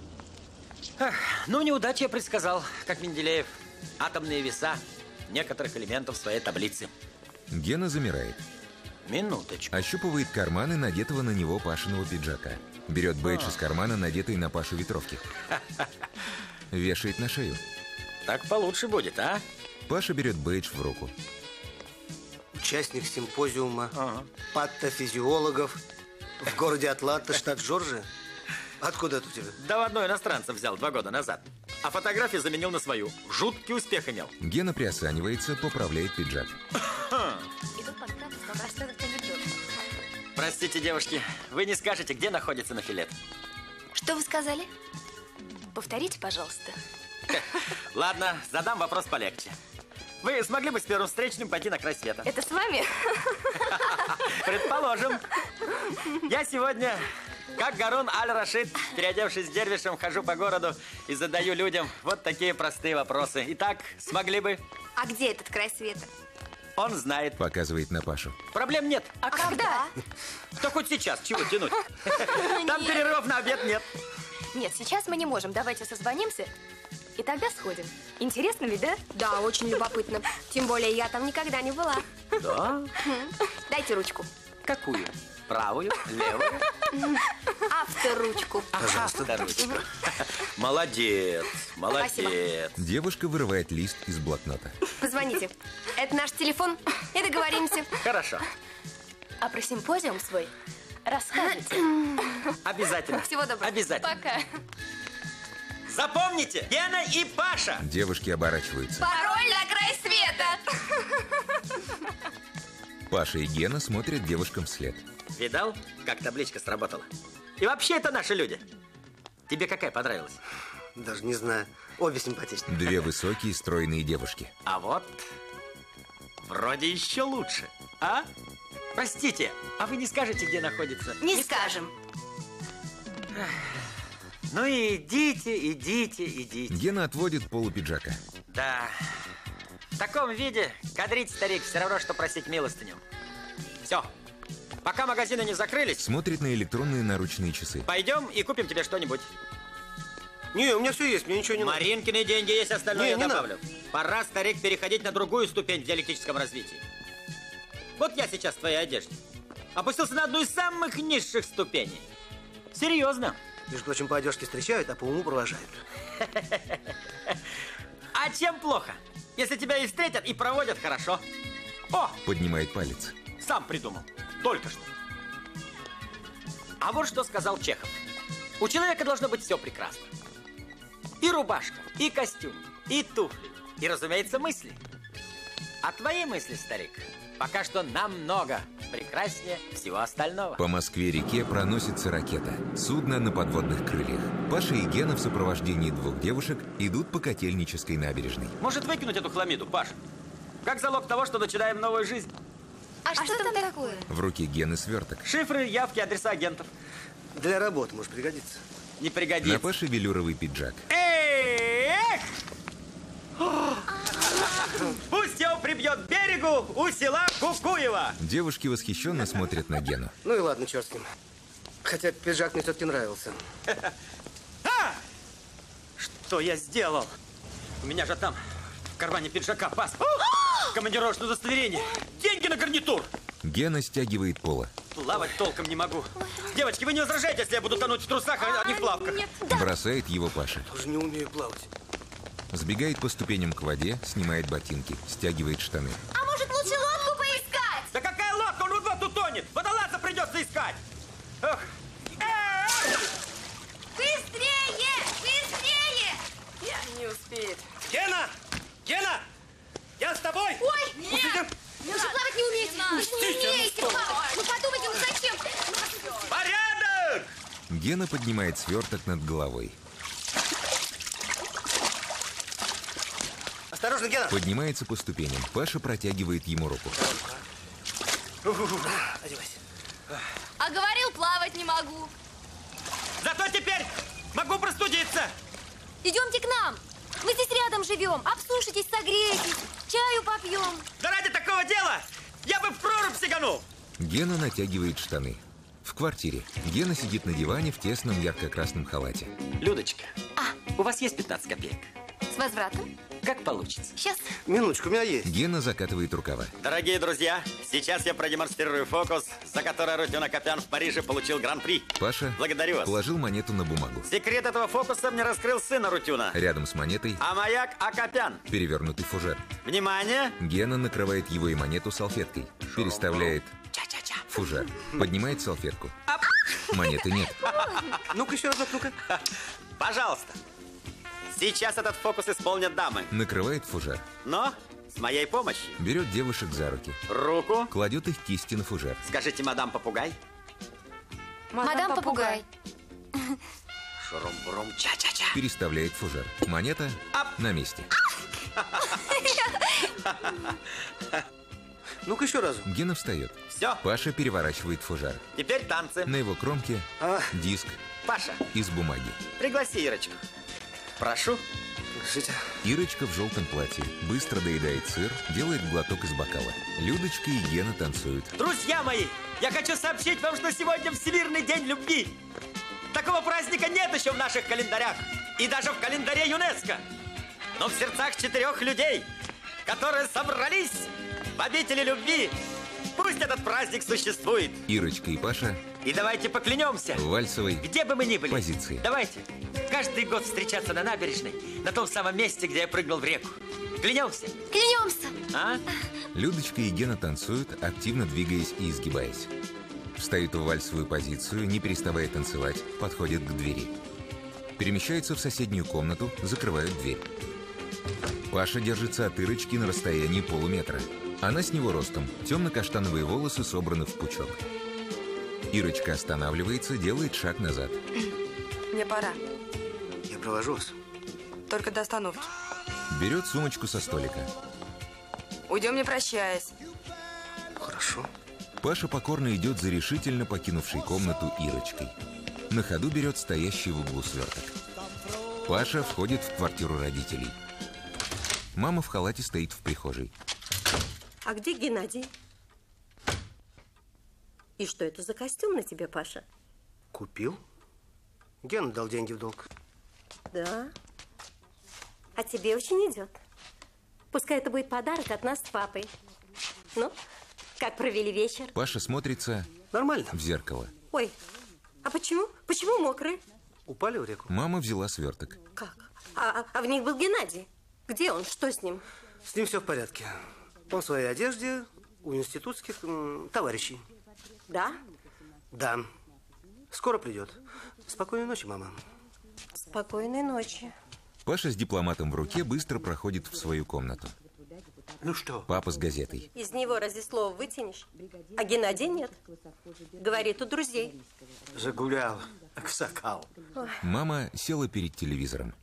Ах, ну, неудачу я предсказал, как Менделеев. Атомные веса некоторых элементов своей таблицы. Гена замирает. Минуточку. Ощупывает карманы надетого на него Пашиного пиджака. Берет бейдж из кармана, надетый на Пашу ветровки. Вешает на шею. Так получше будет, а? Паша берет бейдж в руку. Участник симпозиума Ага. патофизиологов в городе Атланта, штат Джорджия. Откуда это у тебя? Да в одной иностранца взял два года назад. А фотографию заменил на свою. Жуткий успех имел. Гена приосанивается, поправляет пиджак. Простите, девушки, вы не скажете, где находится Нафилет? Что вы сказали? Повторите, пожалуйста. Ладно, задам вопрос полегче. Вы смогли бы с первым встречным пойти на край света? Это с вами? Предположим. Я сегодня, как Гарун Аль-Рашид, переодевшись дервишем, хожу по городу и задаю людям вот такие простые вопросы. Итак, смогли бы? А где этот край света? Он знает. Показывает на Пашу. Проблем нет. А когда? Да хоть сейчас, чего тянуть? Там перерывов на обед нет. Нет, сейчас мы не можем. Давайте созвонимся, и тогда сходим. Интересно ведь, да? Да, очень любопытно. Тем более я там никогда не была. Да? Дайте ручку. Какую? Правую? Левую? Авторучку. Авторучку. Молодец, молодец. Спасибо. Девушка вырывает лист из блокнота. Позвоните. Это наш телефон. И договоримся. Хорошо. А про симпозиум свой расскажите. Обязательно. Всего доброго. Обязательно. Пока. Запомните, Гена и Паша. Девушки оборачиваются. Пароль на край света. Паша и Гена смотрят девушкам вслед. Видал, как табличка сработала? И вообще это наши люди. Тебе какая понравилась? Даже не знаю. Обе симпатичные. Две высокие, стройные девушки. А вот вроде еще лучше. А? Простите, а вы не скажете, где находится? Не, не скажем. Ну идите, идите, идите. Гена отводит полу пиджака. Да. В таком виде кадрить, старик, все равно, что просить милостыню. Все. Пока магазины не закрылись. Смотрит на электронные наручные часы. Пойдем и купим тебе что-нибудь. Не, у меня все есть, мне ничего не надо. Маринкины деньги есть, остальное не, я не добавлю. Надо. Пора, старик, переходить на другую ступень в диалектическом развитии. Вот я сейчас в твоей одежде опустился на одну из самых низших ступеней. Серьезно. Между прочим, по одежке встречают, а по уму провожают. А чем плохо? Если тебя и встретят, и проводят хорошо. О! Поднимает палец. Сам придумал. Только что. А вот что сказал Чехов. У человека должно быть все прекрасно. И рубашка, и костюм, и туфли, и, разумеется, мысли. А твои мысли, старик, пока что намного прекраснее всего остального. По Москве-реке проносится ракета. Судно на подводных крыльях. Паша и Гена в сопровождении двух девушек идут по Котельнической набережной. Может выкинуть эту хламиду, Паш? Как залог того, что начинаем новую жизнь. А, а что, что там такое? В руке Гены сверток. Шифры, явки, адреса агентов. Для работы может пригодиться. Не пригодится. На Паше велюровый пиджак. Эх! Пусть его прибьет к берегу у села Кукуева. Девушки восхищенно смотрят на Гену. Ну и ладно, черт с ним. Хотя пиджак мне все-таки нравился. А! Что я сделал? У меня же там в кармане пиджака паспорт, командировочное удостоверение, деньги на гарнитур. Гена стягивает поло. Плавать толком не могу. Девочки, вы не возражаете, если я буду тонуть в трусах, а не в плавках? Нет, да. Бросает его Паша. Тоже не умею плавать. Сбегает по ступеням к воде, снимает ботинки, стягивает штаны. А может, лучше лодку поискать? Да какая лодка? Он вот-вот утонет. Водолаза придется искать. Эх. Быстрее! Быстрее! Я не успеет. Гена! Гена! Я с тобой! Ой, нет! Пустите! Вы же плавать не умеете! Вы же не умеете плавать! Ну подумайте, ну зачем? Порядок! Гена поднимает сверток над головой. Осторожно, Гена! Поднимается по ступеням. Паша протягивает ему руку. Одевайся. А говорил, плавать не могу. Зато теперь могу простудиться. Идемте к нам. Мы здесь рядом живем. Обсушитесь, согреетесь. Чаю попьем. Да ради такого дела я бы в прорубь сиганул. Гена натягивает штаны. В квартире. Гена сидит на диване в тесном ярко-красном халате. Людочка, а? У вас есть пятнадцать копеек? С возвратом? Как получится. Сейчас. Минуточку, у меня есть. Гена закатывает рукава. Дорогие друзья, сейчас я продемонстрирую фокус, за который Рутюн Акопян в Париже получил гран-при. Паша Благодарю вас. положил монету на бумагу. Секрет этого фокуса мне раскрыл сын Рутюна. Рядом с монетой А маяк Акопян. перевернутый фужер. Внимание! Гена накрывает его и монету салфеткой. Переставляет Ча-ча-ча. фужер. Поднимает салфетку. Монеты нет. Ну-ка еще разок, ну-ка. Пожалуйста. Сейчас этот фокус исполнят дамы. Накрывает фужер. Но с моей помощью. Берет девушек за руки. Руку. Кладет их кисти на фужер. Скажите, мадам попугай. Мадам Попугай. Шурум-бурум, ча-ча-ча. Переставляет фужер. Монета на месте. Ну-ка еще разу. Гена встает. Все. Паша переворачивает фужер. Теперь танцы. На его кромке а? диск Паша, из бумаги. пригласи Ирочку. Прошу. Слушайте. Ирочка в желтом платье быстро доедает сыр, делает глоток из бокала. Людочка и Гена танцуют. Друзья мои, я хочу сообщить вам, что сегодня Всемирный день любви. Такого праздника нет еще в наших календарях. И даже в календаре ЮНЕСКО. Но в сердцах четырех людей, которые собрались в обители любви, пусть этот праздник существует. Ирочка и Паша И давайте поклянемся. в вальсовой Где бы мы ни были. позиции. Давайте каждый год встречаться на набережной, на том самом месте, где я прыгнул в реку. Клянемся. Клянемся. А? Людочка и Гена танцуют, активно двигаясь и изгибаясь. Встают в вальсовую позицию, не переставая танцевать, подходят к двери. Перемещаются в соседнюю комнату, закрывают дверь. Паша держится от Ирочки на расстоянии полуметра. Она с него ростом, темно-каштановые волосы собраны в пучок. Ирочка останавливается, делает шаг назад. Мне пора. Я провожу вас. Только до остановки. Берет сумочку со столика. Уйдем, не прощаясь. Хорошо. Паша покорно идет за решительно покинувшей комнату Ирочкой. На ходу берет стоящий в углу сверток. Паша входит в квартиру родителей. Мама в халате стоит в прихожей. А где Геннадий? И что это за костюм на тебе, Паша? Купил. Гена дал деньги в долг. Да. А тебе очень идет. Пускай это будет подарок от нас с папой. Ну, как провели вечер? Паша смотрится Нормально. в зеркало. Ой, а почему? Почему мокрые? Упали в реку. Мама взяла сверток. Как? А, а, а в них был Геннадий. Где он? Что с ним? С ним все в порядке. Он в своей одежде у институтских м, товарищей. Да? Да. Скоро придет. Спокойной ночи, мама. Спокойной ночи. Паша с дипломатом в руке быстро проходит в свою комнату. Ну что? Папа с газетой. Из него разве слово вытянешь? А Геннадия нет. Говорит, у друзей. Загулял, аксакал. Ой. Мама села перед телевизором.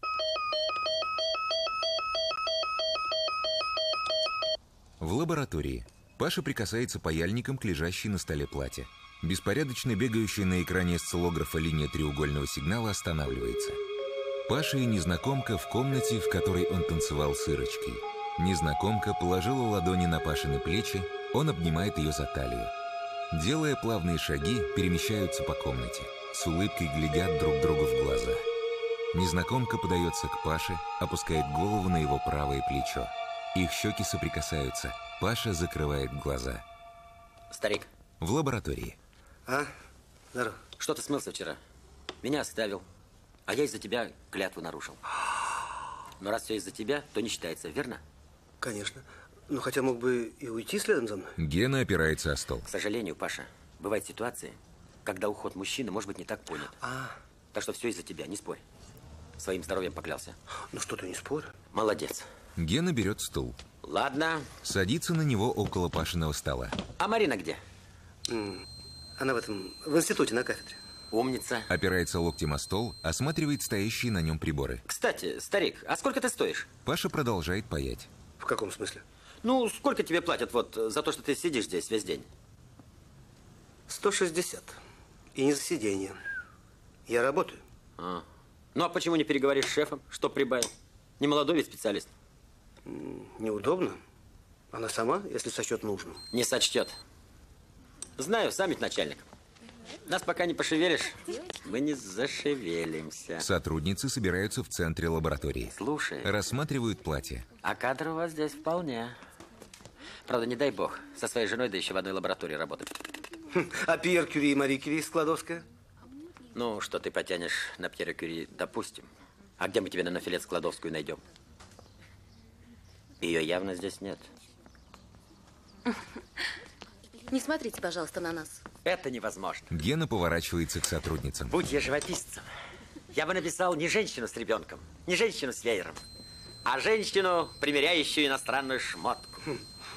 В лаборатории Паша прикасается паяльником к лежащей на столе платье. Беспорядочно бегающая на экране осциллографа линия треугольного сигнала останавливается. Паша и незнакомка в комнате, в которой он танцевал с Ирочкой. Незнакомка положила ладони на Пашины плечи, он обнимает ее за талию. Делая плавные шаги, перемещаются по комнате. С улыбкой глядят друг другу в глаза. Незнакомка подается к Паше, опускает голову на его правое плечо. Их щеки соприкасаются. Паша закрывает глаза. Старик. В лаборатории. А? Здорово. Что ты смылся вчера? Меня оставил. А я из-за тебя клятву нарушил. Но раз все из-за тебя, то не считается, верно? Конечно. Ну, хотя мог бы и уйти следом за мной. Гена опирается о стол. К сожалению, Паша, бывают ситуации, когда уход мужчины может быть не так понят. А. Так что все из-за тебя, не спорь. Своим здоровьем поклялся. Ну что ты, не спорь. Молодец. Гена берет стул. Ладно. Садится на него около Пашиного стола. А Марина где? М, Она в этом, в институте на кафедре. Умница. Опирается локтем о стол, осматривает стоящие на нем приборы. Кстати, старик, а сколько ты стоишь? Паша продолжает паять. В каком смысле? Ну, сколько тебе платят вот за то, что ты сидишь здесь весь день? сто шестьдесят. И не за сиденье. Я работаю. А. Ну, а почему не переговоришь с шефом? Что прибавит? Не молодой ведь специалист. М, Неудобно. Она сама, если сочет нужным. Не сочтет. Знаю, сам ведь начальник. Нас пока не пошевелишь, мы не зашевелимся. Сотрудницы собираются в центре лаборатории. Слушай. Рассматривают платье. А кадр у вас здесь вполне. Правда, не дай бог, со своей женой, да еще в одной лаборатории работать. Хм, А Пьер Кюри и Мари Кюри Складовская? Ну, что ты потянешь на Пьера Кюри, допустим. А где мы тебе на Нафилет Складовскую найдем? Ее явно здесь нет. Не смотрите, пожалуйста, на нас. Это невозможно. Гена поворачивается к сотрудницам. Будь я живописцем, я бы написал не женщину с ребенком, не женщину с веером, а женщину, примеряющую иностранную шмотку.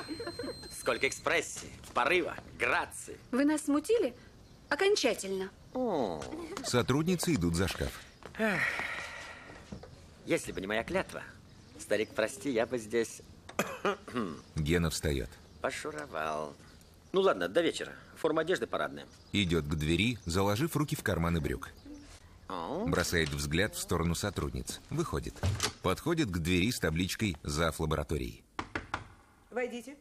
Сколько экспрессии, порыва, грации. Вы нас смутили? Окончательно. О. Сотрудницы идут за шкаф. Эх. Если бы не моя клятва, старик, прости, я бы здесь... Гена встает. Пошуровал. Ну ладно, до вечера. Форма одежды парадная. Идет к двери, заложив руки в карманы брюк. О. Бросает взгляд в сторону сотрудниц. Выходит. Подходит к двери с табличкой «Зав. лабораторией». Войдите.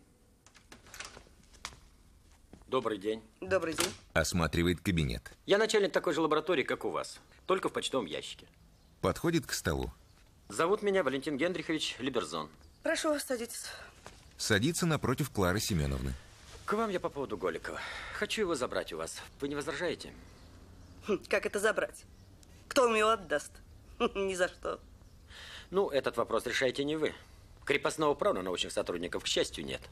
Добрый день. Добрый день. Осматривает кабинет. Я начальник такой же лаборатории, как у вас. Только в почтовом ящике. Подходит к столу. Зовут меня Валентин Генрихович Либерзон. Прошу вас, садитесь. Садится напротив Клары Семеновны. К вам я по поводу Голикова. Хочу его забрать у вас. Вы не возражаете? Как это забрать? Кто вам его отдаст? Ни за что. Ну, этот вопрос решаете не вы. Крепостного права на научных сотрудников, к счастью, нет.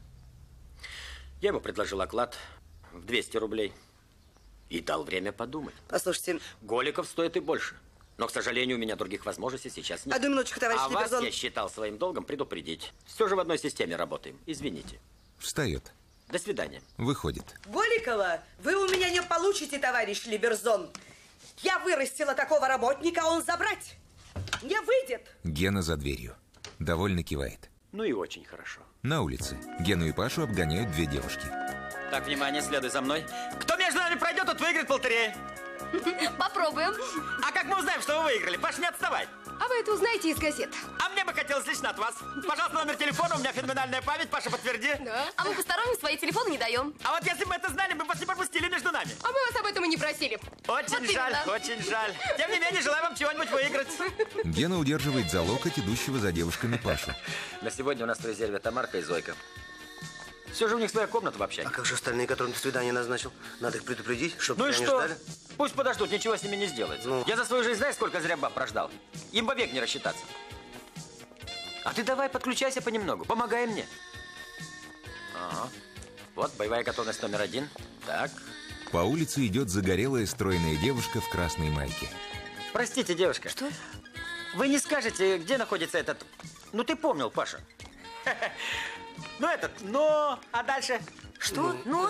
Я ему предложил оклад в двести рублей. И дал время подумать. Послушайте. Голиков стоит и больше. Но, к сожалению, у меня других возможностей сейчас нет. Одну минуточку, товарищ А Либерзон. вас я считал своим долгом предупредить. Все же в одной системе работаем. Извините. Встает. До свидания. Выходит. Голикова вы у меня не получите, товарищ Либерзон. Я вырастила такого работника, а он забрать не выйдет. Гена за дверью. Довольно кивает. Ну и очень хорошо. На улице. Гену и Пашу обгоняют две девушки. Так, внимание, следуй за мной. Кто между нами пройдет, тот выиграет полтореи. Попробуем. А как мы узнаем, что вы выиграли? Паш, не отставай. А вы это узнаете из газет. А мне бы хотелось лично от вас. Пожалуйста, номер телефона, у меня феноменальная память. Паша, подтверди. Да. А мы посторонним свои телефоны не даем. А вот если бы мы это знали, мы бы вас не пропустили между нами. А мы вас об этом и не просили. Очень Вот жаль, именно. очень жаль. Тем не менее, желаю вам чего-нибудь выиграть. Гена удерживает за локоть идущего за девушками Пашу. На сегодня у нас в резерве Тамарка и Зойка. Все же у них своя комната в общаге. А как же остальные, которым ты свидание назначил? Надо их предупредить, чтобы Ну и они что? ждали. Пусть подождут, ничего с ними не сделается. Ну. Я за свою жизнь знаешь, сколько зря баб прождал? Им бы век не рассчитаться. А ты давай подключайся понемногу, помогай мне. Ага. Вот, боевая готовность номер один. Так. По улице идет загорелая стройная девушка в красной майке. Простите, девушка. Что? Вы не скажете, где находится этот... Ну, ты помнил, Паша. Ну, этот, но... А дальше? Что? Ну?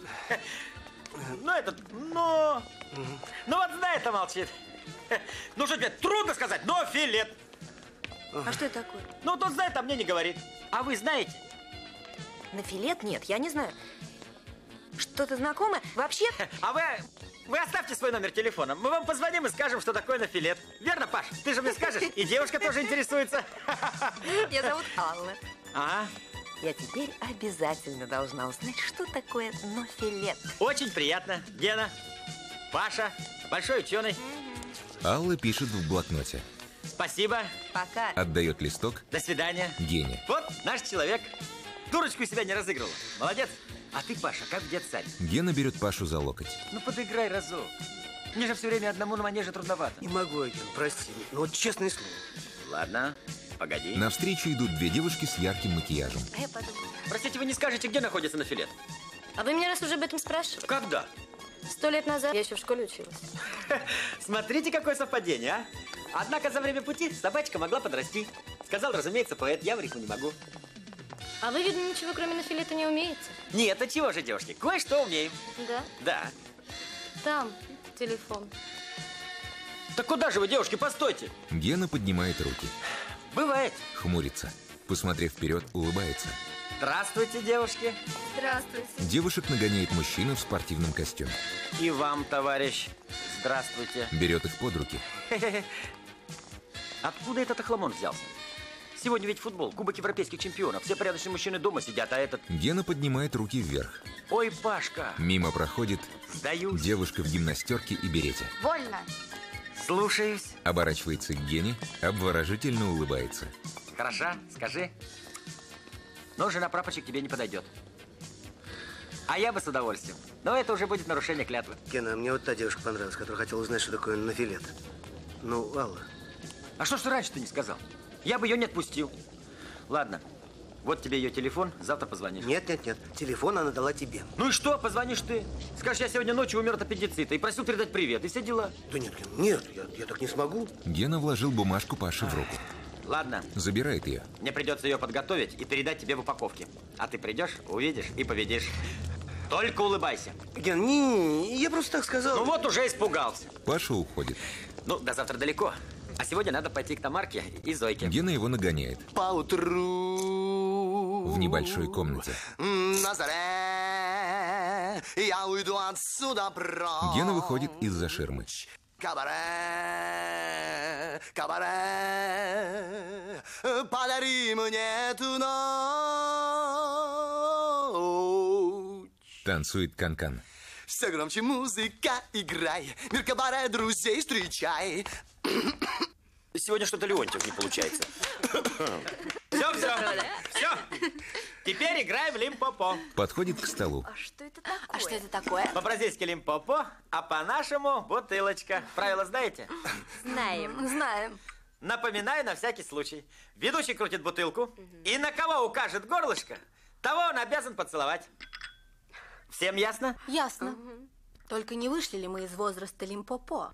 Ну, этот, но... Ну, вот знает-то молчит. Ну, что тебе, трудно сказать, но филет. А что это такое? Ну, тот знает, а мне не говорит. А вы знаете? Нафилет? Нет, я не знаю. Что-то знакомое? Вообще? А вы... Вы оставьте свой номер телефона. Мы вам позвоним и скажем, что такое нафилет. Верно, Паш? Ты же мне скажешь. И девушка тоже интересуется. Меня зовут Алла. Ага. Я теперь обязательно должна узнать, что такое нофилет. Очень приятно. Гена, Паша, большой ученый. Алла пишет в блокноте. Спасибо. Пока. Отдает листок. До свидания. Гене. Вот наш человек. Дурочку себя не разыгрывал. Молодец. А ты, Паша, как в детсаде. Гена берет Пашу за локоть. Ну, подыграй разок. Мне же все время одному на манеже трудновато. Не могу, Ген, прости. Ну, вот честное слово. Ладно, погоди. Навстречу идут две девушки с ярким макияжем. А я подумала. Простите, вы не скажете, где находится нафилет? А вы меня раз уже об этом спрашивали? Когда? Сто лет назад я еще в школе училась. Смотрите, какое совпадение, а? Однако за время пути собачка могла подрасти. Сказал, разумеется, поэт, я в рифму не могу. А вы, видно, ничего кроме нафилета не умеете? Нет, а чего же, девушки, кое-что умеем. Да? Да. Там телефон. Так куда же вы, девушки, постойте. Гена поднимает руки. Бывает. Хмурится. Посмотрев вперед, улыбается. Здравствуйте, девушки. Здравствуйте. Девушек нагоняет мужчина в спортивном костюме. И вам, товарищ, здравствуйте. Берет их под руки. Откуда этот охламон взялся? Сегодня ведь футбол, Кубок европейских чемпионов. Все порядочные мужчины дома сидят, а этот... Гена поднимает руки вверх. Ой, Пашка. Мимо проходит Сдаюсь. девушка в гимнастерке и берете. Вольно. Слушаюсь. Оборачивается к Гене, обворожительно улыбается. Хороша, скажи. Но жена прапорщик тебе не подойдет. А я бы с удовольствием. Но это уже будет нарушение клятвы. Гена, мне вот та девушка понравилась, которая хотела узнать, что такое нафилет. Ну, Алла. А что ж ты раньше-то не сказал? Я бы ее не отпустил. Ладно, вот тебе ее телефон, завтра позвонишь. Нет, нет, нет. Телефон она дала тебе. Ну и что, позвонишь ты. Скажешь, я сегодня ночью умер от аппендицита и просил передать привет, и все дела. Да нет, Ген, нет, я, я так не смогу. Гена вложил бумажку Паше в руку. Ладно. Забирает ее. Мне придется ее подготовить и передать тебе в упаковке. А ты придешь, увидишь и победишь. Только улыбайся. Ген, не, я просто так сказал. Ну вот уже испугался. Паша уходит. Ну, до завтра далеко. А сегодня надо пойти к Тамарке и Зойке. Гена его нагоняет. Поутру в небольшой комнате. на заре я уйду отсюда прочь. Гена выходит из-за ширмы. Кабаре, кабаре, подари мне эту ночь. Танцует Канкан. Все громче музыка, играй. Мир кабаре, друзей встречай. Сегодня что-то Леонтьев не получается. Все, все, все. Теперь играем в лимпопо. Подходит к столу. А что это такое? А что это такое? По-бразильски лимпопо, а по-нашему бутылочка. Правила знаете? Знаем. Знаем. Напоминаю на всякий случай. Ведущий крутит бутылку, и на кого укажет горлышко, того он обязан поцеловать. Всем ясно? Ясно. Только не вышли ли мы из возраста Лимпопо?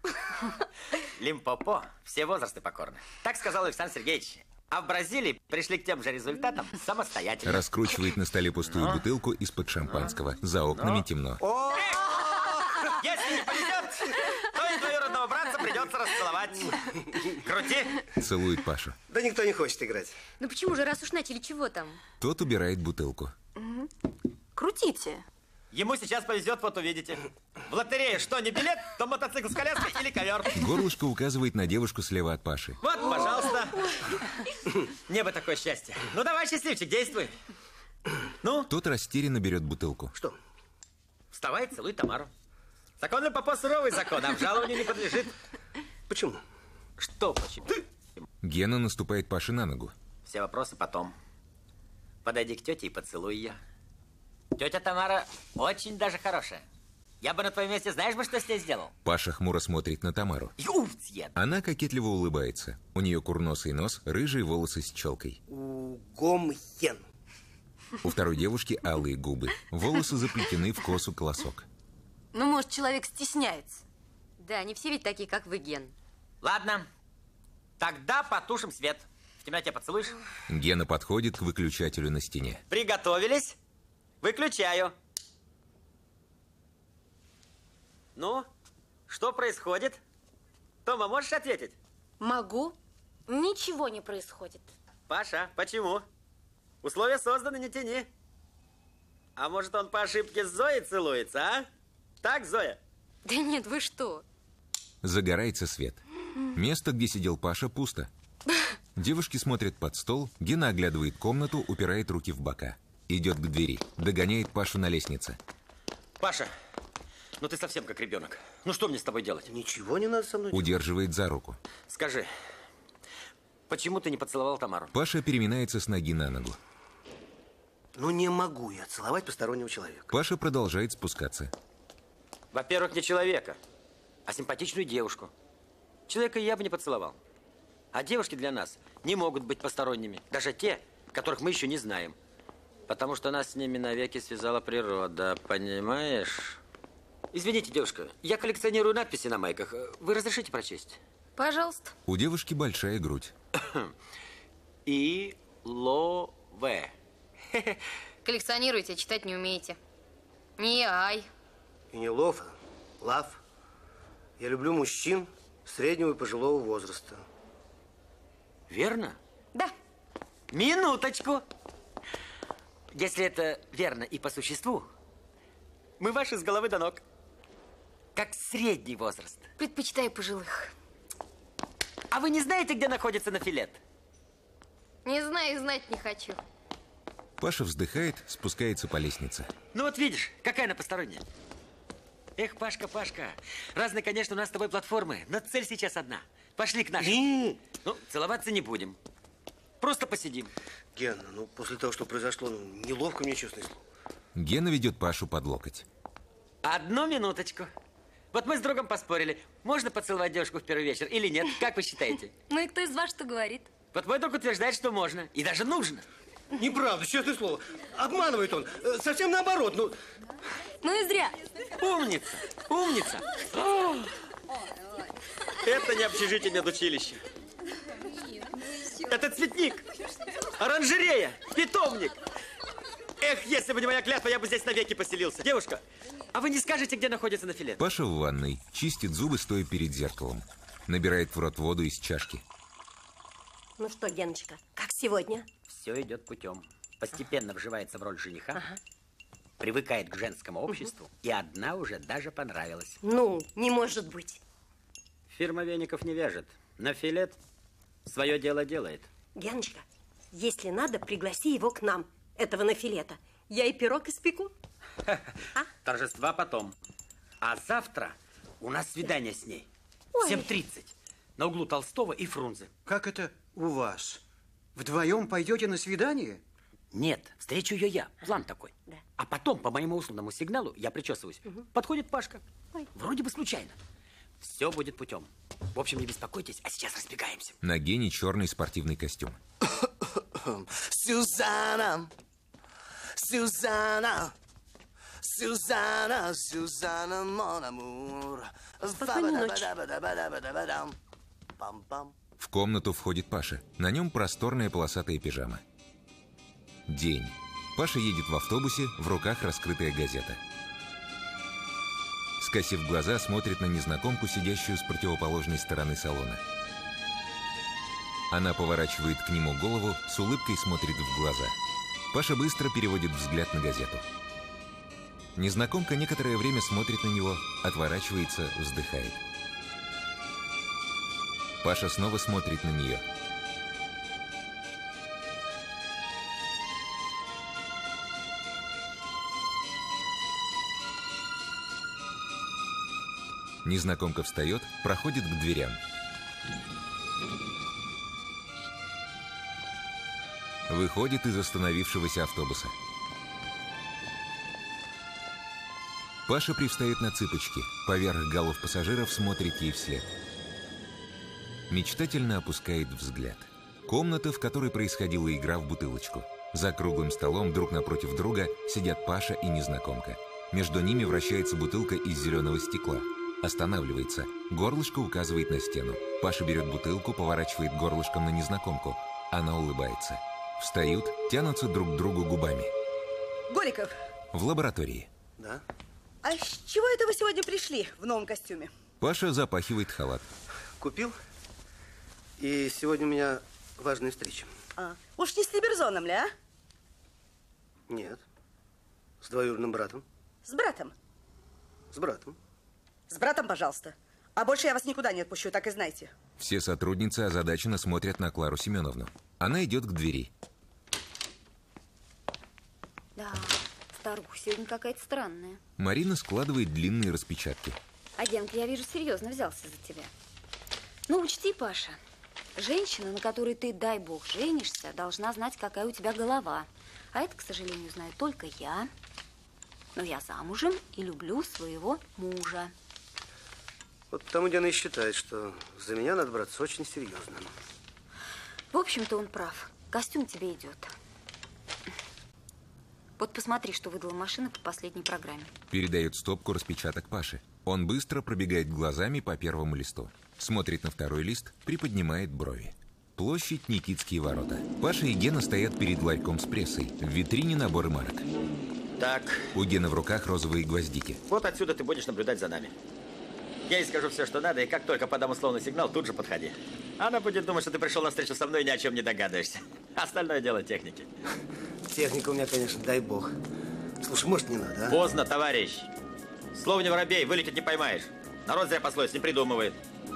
Лимпопо все возрасты покорны. Так сказал Александр Сергеевич. А в Бразилии пришли к тем же результатам самостоятельно. Раскручивает на столе пустую бутылку из-под шампанского. За окнами темно. Если не повезет, то и двоюродного братца придется расцеловать. Крути. Целует Пашу. Да никто не хочет играть. Ну почему же, раз уж начали, чего там? Тот убирает бутылку. Крутите. Ему сейчас повезет, вот увидите. В лотерее что не билет, то мотоцикл с коляской или ковер. Горлышко указывает на девушку слева от Паши. Вот, пожалуйста. Мне бы такое счастье. Ну давай, счастливчик, действуй. Ну? Тот растерянно берет бутылку. Что? Вставай, целуй Тамару. Закон Лимпопо суровый закон, обжалованию не подлежит. Почему? Что почему? Гена наступает Паше на ногу. Все вопросы потом. Подойди к тете и поцелуй ее. Тетя Тамара очень даже хорошая. Я бы на твоем месте, знаешь бы, что с ней сделал? Паша хмуро смотрит на Тамару. Юфтьен. Она кокетливо улыбается. У нее курносый нос, рыжие волосы с челкой. Угомьен. У второй девушки алые губы. Волосы заплетены в косу колосок. Ну, может, человек стесняется. Да, не все ведь такие, как вы, Ген. Ладно, тогда потушим свет. В темноте поцелуешь? Гена подходит к выключателю на стене. Приготовились? Выключаю. Ну, что происходит? Тома, можешь ответить? Могу. Ничего не происходит. Паша, почему? Условия созданы, не тяни. А может, он по ошибке с Зоей целуется, а? Так, Зоя? Да нет, вы что? Загорается свет. Место, где сидел Паша, пусто. Девушки смотрят под стол. Гена оглядывает комнату, упирает руки в бока. Идет к двери. Догоняет Пашу на лестнице. Паша, ну ты совсем как ребенок. Ну что мне с тобой делать? Ничего не надо со мной делать. Удерживает за руку. Скажи, почему ты не поцеловал Тамару? Паша переминается с ноги на ногу. Ну не могу я целовать постороннего человека. Паша продолжает спускаться. Во-первых, не человека, а симпатичную девушку. Человека я бы не поцеловал. А девушки для нас не могут быть посторонними. Даже те, которых мы еще не знаем. Потому что нас с ними навеки связала природа, понимаешь? Извините, девушка, я коллекционирую надписи на майках. Вы разрешите прочесть? Пожалуйста. У девушки большая грудь. И-ло-ве. Коллекционируете, читать не умеете. Не ай. И не лов, а лав. Я люблю мужчин среднего и пожилого возраста. Верно? Да. Минуточку. Если это верно и по существу, мы ваши с головы до ног. Как средний возраст. Предпочитаю пожилых. А вы не знаете, где находится Нофилет? Не знаю и знать не хочу. Паша вздыхает, спускается по лестнице. Ну вот видишь, какая она посторонняя. Эх, Пашка, Пашка, разные, конечно, у нас с тобой платформы, но цель сейчас одна. Пошли к нашим. Ну, целоваться не будем. Просто посидим. Гена, ну после того, что произошло, ну, неловко мне, честное слово. Гена ведет Пашу под локоть. Одну минуточку. Вот мы с другом поспорили, можно поцеловать девушку в первый вечер или нет? Как вы считаете? Ну и кто из вас что говорит? Вот мой друг утверждает, что можно. И даже нужно. Неправда, честное слово. Обманывает он. Совсем наоборот. Ну, ну и зря. Умница, умница. О, это не общежитие медучилища. Это цветник, оранжерея, питомник. Эх, если бы не моя клятва, я бы здесь навеки поселился. Девушка, а вы не скажете, где находится Нафилет? Паша в ванной, чистит зубы, стоя перед зеркалом. Набирает в рот воду из чашки. Ну что, Геночка, как сегодня? Все идет путем. Постепенно вживается в роль жениха, Ага. привыкает к женскому обществу, и одна уже даже понравилась. Ну, не может быть. Фирма веников не вяжет. Нафилет свое дело делает. Геночка, если надо, пригласи его к нам, этого Нафилета. Я и пирог испеку. Торжества потом. А завтра у нас свидание с ней. Ой. В семь тридцать. На углу Толстого и Фрунзе. Как это у вас? Вдвоем пойдете на свидание? Нет, встречу ее я. План такой. Да. А потом, по моему условному сигналу, я причесываюсь. Угу. Подходит Пашка. Ой. Вроде бы случайно. Все будет путем. В общем, не беспокойтесь, а сейчас разбегаемся. На Гене черный спортивный костюм. Сюзанна, Сюзанна, Сюзанна, Сюзанна, мон амур. Спокойной ночи. Пам-пам. В комнату входит Паша. На нем просторная полосатая пижама. День. Паша едет в автобусе, в руках раскрытая газета. Скосив глаза, смотрит на незнакомку, сидящую с противоположной стороны салона. Она поворачивает к нему голову, с улыбкой смотрит в глаза. Паша быстро переводит взгляд на газету. Незнакомка некоторое время смотрит на него, отворачивается, вздыхает. Паша снова смотрит на нее. Незнакомка встает, проходит к дверям. Выходит из остановившегося автобуса. Паша привстает на цыпочки, поверх голов пассажиров смотрит ей вслед. Мечтательно опускает взгляд. Комната, в которой происходила игра в бутылочку. За круглым столом друг напротив друга сидят Паша и незнакомка. Между ними вращается бутылка из зеленого стекла. Останавливается. Горлышко указывает на стену. Паша берет бутылку, поворачивает горлышком на незнакомку. Она улыбается. Встают, тянутся друг к другу губами. Голиков. В лаборатории. Да? А с чего это вы сегодня пришли в новом костюме? Паша запахивает халат. Купил. И сегодня у меня важная встреча. А, уж не с Либерзоном ли, а? Нет. С двоюродным братом. С братом? С братом. С братом, пожалуйста. А больше я вас никуда не отпущу, так и знайте. Все сотрудницы озадаченно смотрят на Клару Семеновну. Она идет к двери. Да, старуха сегодня какая-то странная. Марина складывает длинные распечатки. Агент, я вижу, серьезно взялся за тебя. Ну, учти, Паша, женщина, на которой ты, дай бог, женишься, должна знать, какая у тебя голова. А это, к сожалению, знаю только я. Но я замужем и люблю своего мужа. Вот потому Диана и считает, что за меня надо браться очень серьезно. В общем-то, он прав. Костюм тебе идет. Вот посмотри, что выдала машина по последней программе. Передает стопку распечаток Паше. Он быстро пробегает глазами по первому листу. Смотрит на второй лист, приподнимает брови. Площадь Никитские ворота. Паша и Гена стоят перед ларьком с прессой. В витрине наборы марок. Так. У Гены в руках розовые гвоздики. Вот отсюда ты будешь наблюдать за нами. Я ей скажу все, что надо, и как только подам условный сигнал, тут же подходи. Она будет думать, что ты пришел на встречу со мной и ни о чем не догадываешься. Остальное дело техники. Техника у меня, конечно, дай бог. Слушай, может, не надо, а? Поздно, товарищ. Слово не воробей, вылететь не поймаешь. Народ зря пословиц не придумывает.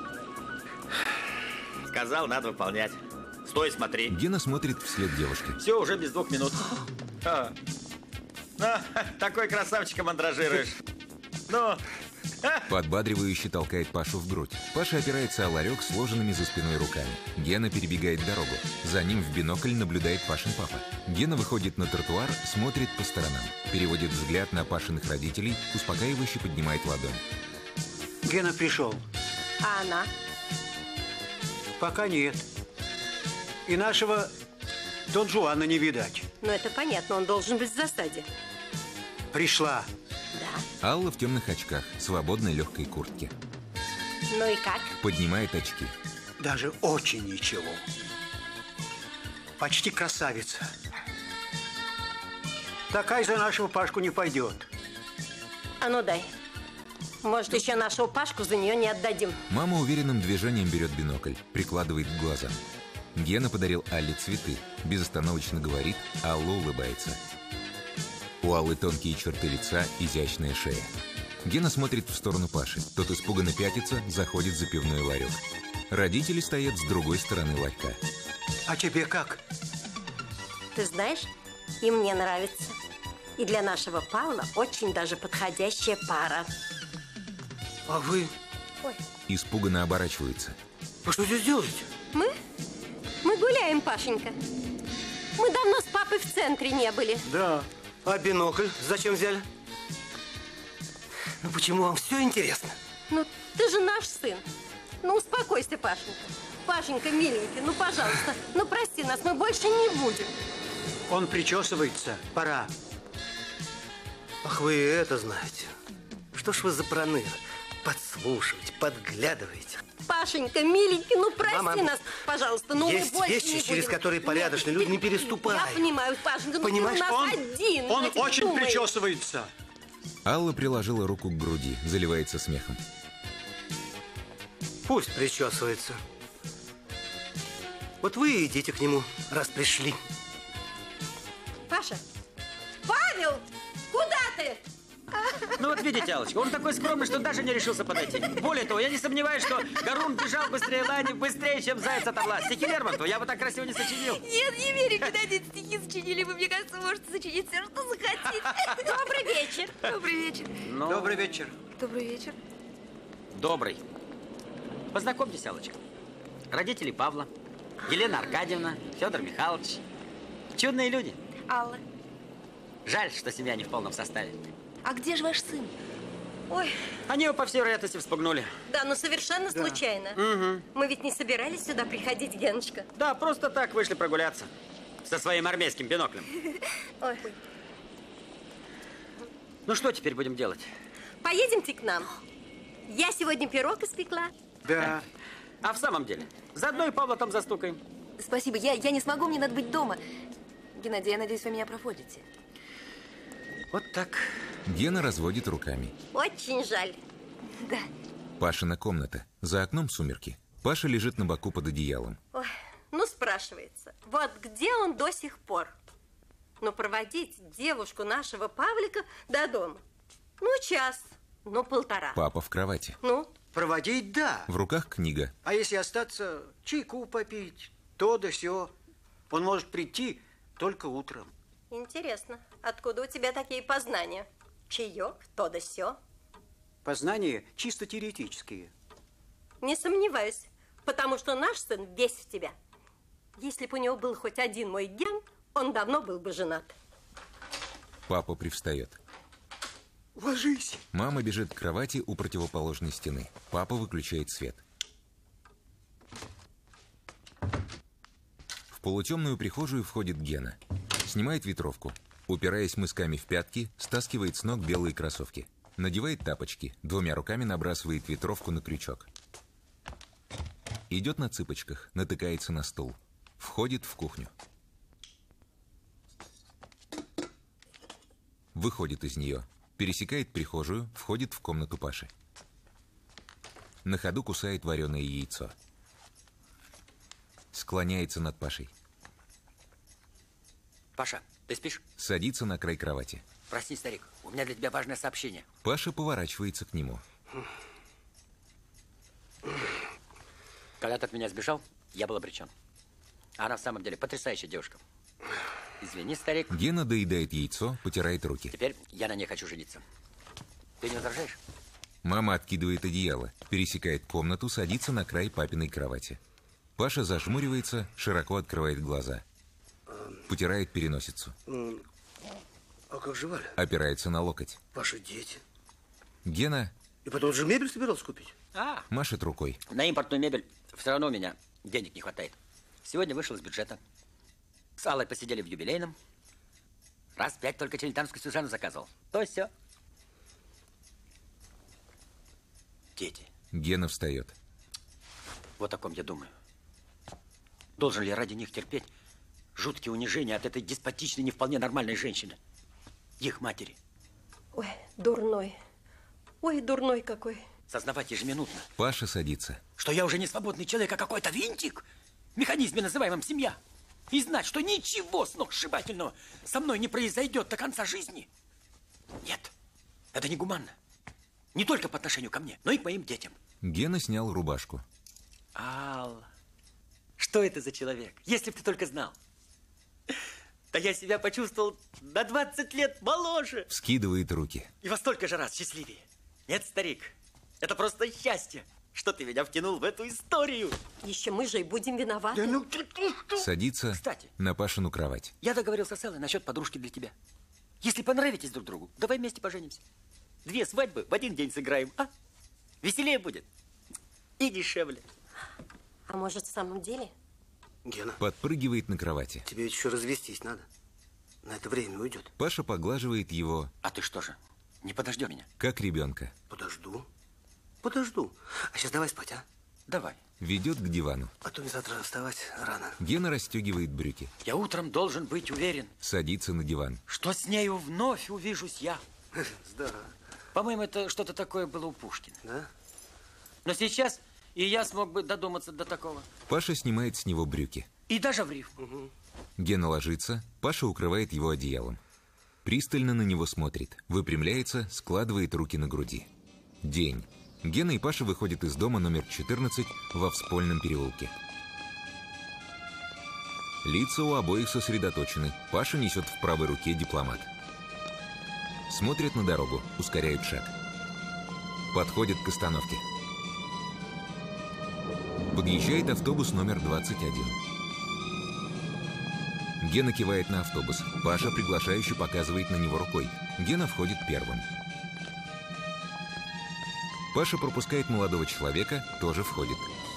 Сказал, надо выполнять. Стой, смотри. Гена смотрит вслед девушке. Все, уже без двух минут. А. А, такой красавчиком андражируешь. Ну... Подбадривающе толкает Пашу в грудь. Паша опирается о ларек сложенными за спиной руками. Гена перебегает дорогу. За ним в бинокль наблюдает Пашин папа. Гена выходит на тротуар, смотрит по сторонам. Переводит взгляд на Пашиных родителей, успокаивающе поднимает ладонь. Гена пришел. А она? Пока нет. И нашего Дон Жуана не видать. Ну, это понятно, он должен быть в засаде. Пришла. Да. Алла в темных очках, свободной легкой куртке. Ну и как? Поднимает очки. Даже очень ничего. Почти красавица. Такая за нашего Пашку не пойдет. А ну дай. Может, еще нашего Пашку за нее не отдадим. Мама уверенным движением берет бинокль, прикладывает к глазам. Гена подарил Алле цветы, безостановочно говорит, Алла улыбается. У Аллы тонкие черты лица, изящная шея. Гена смотрит в сторону Паши. Тот испуганно пятится, заходит за пивной ларек. Родители стоят с другой стороны ларька. А тебе как? Ты знаешь, и мне нравится. И для нашего Павла очень даже подходящая пара. А вы? Ой. Испуганно оборачивается. Вы что здесь делаете? Мы? Мы гуляем, Пашенька. Мы давно с папой в центре не были. Да. А бинокль зачем взяли? Ну почему вам все интересно? Ну, ты же наш сын. Ну, успокойся, Пашенька. Пашенька, миленький, ну, пожалуйста, ну, прости нас, мы больше не будем. Он причесывается. Пора. Ах, вы это знаете. Что ж вы за проныра? Подслушиваете, подглядываете. Пашенька, миленький, ну, прости Мама, нас, пожалуйста, ну, есть мы больше вещи, не будем. через которые порядочные люди не переступают. Я понимаю, Пашенька, ну, Понимаешь, ты у нас он, один. он значит, очень думай. причесывается. Алла приложила руку к груди, заливается смехом. Пусть причесывается. Вот вы и идите к нему, раз пришли. Паша! Павел! Куда ты? Ну вот видите, Аллочка, он такой скромный, что даже не решился подойти. Более того, я не сомневаюсь, что Гарун бежал быстрее Лани, быстрее, чем заяц от овла. Стихи Лермонтова я бы так красиво не сочинил. Нет, не верю, когда эти стихи сочинили. Вы, мне кажется, можете сочинить все, что захотите. Добрый вечер. Добрый вечер. Ну, Добрый вечер. Добрый вечер. добрый. Познакомьтесь, Аллочка. Родители Павла, Елена Аркадьевна, Федор Михайлович. Чудные люди. Алла. Жаль, что семья не в полном составе. А где же ваш сын? Ой. Они его, по всей вероятности, вспугнули. Да, но совершенно Да. случайно. Угу. Мы ведь не собирались сюда приходить, Геночка. Да, просто так вышли прогуляться. Со своим армейским биноклем. Ой. Ну что теперь будем делать? Поедемте к нам. Я сегодня пирог испекла. Да. А в самом деле? Заодно и Павла там застукаем. Спасибо, я, я не смогу, мне надо быть дома. Геннадий, я надеюсь, вы меня проводите. Вот так. Гена разводит руками. Очень жаль. Да. Пашина комната. За окном сумерки. Паша лежит на боку под одеялом. Ой, ну спрашивается, вот где он до сих пор? Ну, проводить девушку нашего Павлика до дома. Ну, час, ну, полтора. Папа в кровати. Ну? Проводить, да. В руках книга. А если остаться, чайку попить, то да сё. Он может прийти только утром. Интересно, откуда у тебя такие познания? Чаек, то да сё. Познания чисто теоретические. Не сомневаюсь, потому что наш сын весь в тебя. Если бы у него был хоть один мой ген, он давно был бы женат. Папа привстает. Ложись. Мама бежит к кровати у противоположной стены. Папа выключает свет. В полутемную прихожую входит Гена. Снимает ветровку. Упираясь мысками в пятки, стаскивает с ног белые кроссовки. Надевает тапочки. Двумя руками набрасывает ветровку на крючок. Идет на цыпочках, натыкается на стул. Входит в кухню. Выходит из нее. Пересекает прихожую, входит в комнату Паши. На ходу кусает вареное яйцо. Склоняется над Пашей. Паша, ты спишь? Садится на край кровати. Прости, старик, у меня для тебя важное сообщение. Паша поворачивается к нему. Когда ты от меня сбежал, я был обречен. А она в самом деле потрясающая девушка. Извини, старик. Гена доедает яйцо, потирает руки. Теперь я на ней хочу жениться. Ты не возражаешь? Мама откидывает одеяло, пересекает комнату, садится на край папиной кровати. Паша зажмуривается, широко открывает глаза. Потирает переносицу. А как же Валя? Опирается на локоть. Ваши дети. Гена И потом же мебель собирался купить. А, машет рукой. на импортную мебель все равно у меня денег не хватает. Сегодня вышел из бюджета. С Аллой посидели в юбилейном. Раз в пять только челентанскую Сюзанну заказывал. То все. Дети. Гена встает. Вот о ком я думаю. Должен ли я ради них терпеть жуткие унижения от этой деспотичной, не вполне нормальной женщины? их матери. Ой, дурной. Ой, дурной какой. Сознавать ежеминутно, Паша садится. что я уже не свободный человек, а какой-то винтик в механизме, называемом семья. И знать, что ничего сногсшибательного со мной не произойдет до конца жизни. Нет, это негуманно. Не только по отношению ко мне, но и к моим детям. Гена снял рубашку. Алла, что это за человек? Если бы ты только знал. Да я себя почувствовал на двадцать лет моложе. Вскидывает руки. И во столько же раз счастливее. Нет, старик, это просто счастье, что ты меня втянул в эту историю. Еще мы же и будем виноваты. Да ну ты, ты что? Садится Кстати, на Пашину кровать. я договорился с Эллой насчет подружки для тебя. Если понравитесь друг другу, давай вместе поженимся. Две свадьбы в один день сыграем, а? Веселее будет. И дешевле. А может, в самом деле? Гена, Подпрыгивает на кровати. тебе ведь еще развестись надо. На это время уйдет. Паша поглаживает его, А ты что же, не подождешь меня? как ребенка. Подожду. Подожду. А сейчас давай спать, а? Давай. Ведет к дивану. А то мне завтра вставать рано. Гена расстегивает брюки. Я утром должен быть уверен, Садится на диван. что с нею вновь увижусь я. Здорово. По-моему, это что-то такое было у Пушкина. Да? Но сейчас и я смог бы додуматься до такого. Паша снимает с него брюки. И даже в рифму. Гена ложится, Паша укрывает его одеялом. Пристально на него смотрит, выпрямляется, складывает руки на груди. День. Гена и Паша выходят из дома номер четырнадцать во Вспольном переулке. Лица у обоих сосредоточены. Паша несет в правой руке дипломат. Смотрят на дорогу, ускоряют шаг. Подходят к остановке. Подъезжает автобус номер двадцать один. Гена кивает на автобус. Паша приглашающе показывает на него рукой. Гена входит первым. Паша пропускает молодого человека, тоже входит.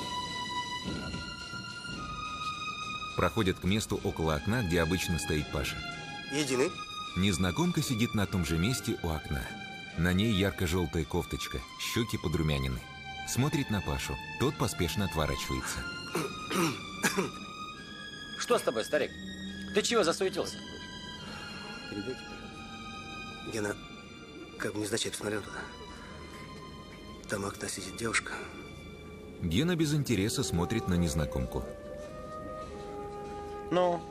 Проходят к месту около окна, где обычно стоит Паша. Единый. Незнакомка сидит на том же месте у окна. На ней ярко-желтая кофточка, щеки подрумянины. Смотрит на Пашу. Тот поспешно отворачивается. Что с тобой, старик? Ты чего засуетился? Передайте. Гена, как бы невзначай посмотрел туда. Там у окна сидит девушка. Гена без интереса смотрит на незнакомку. Ну?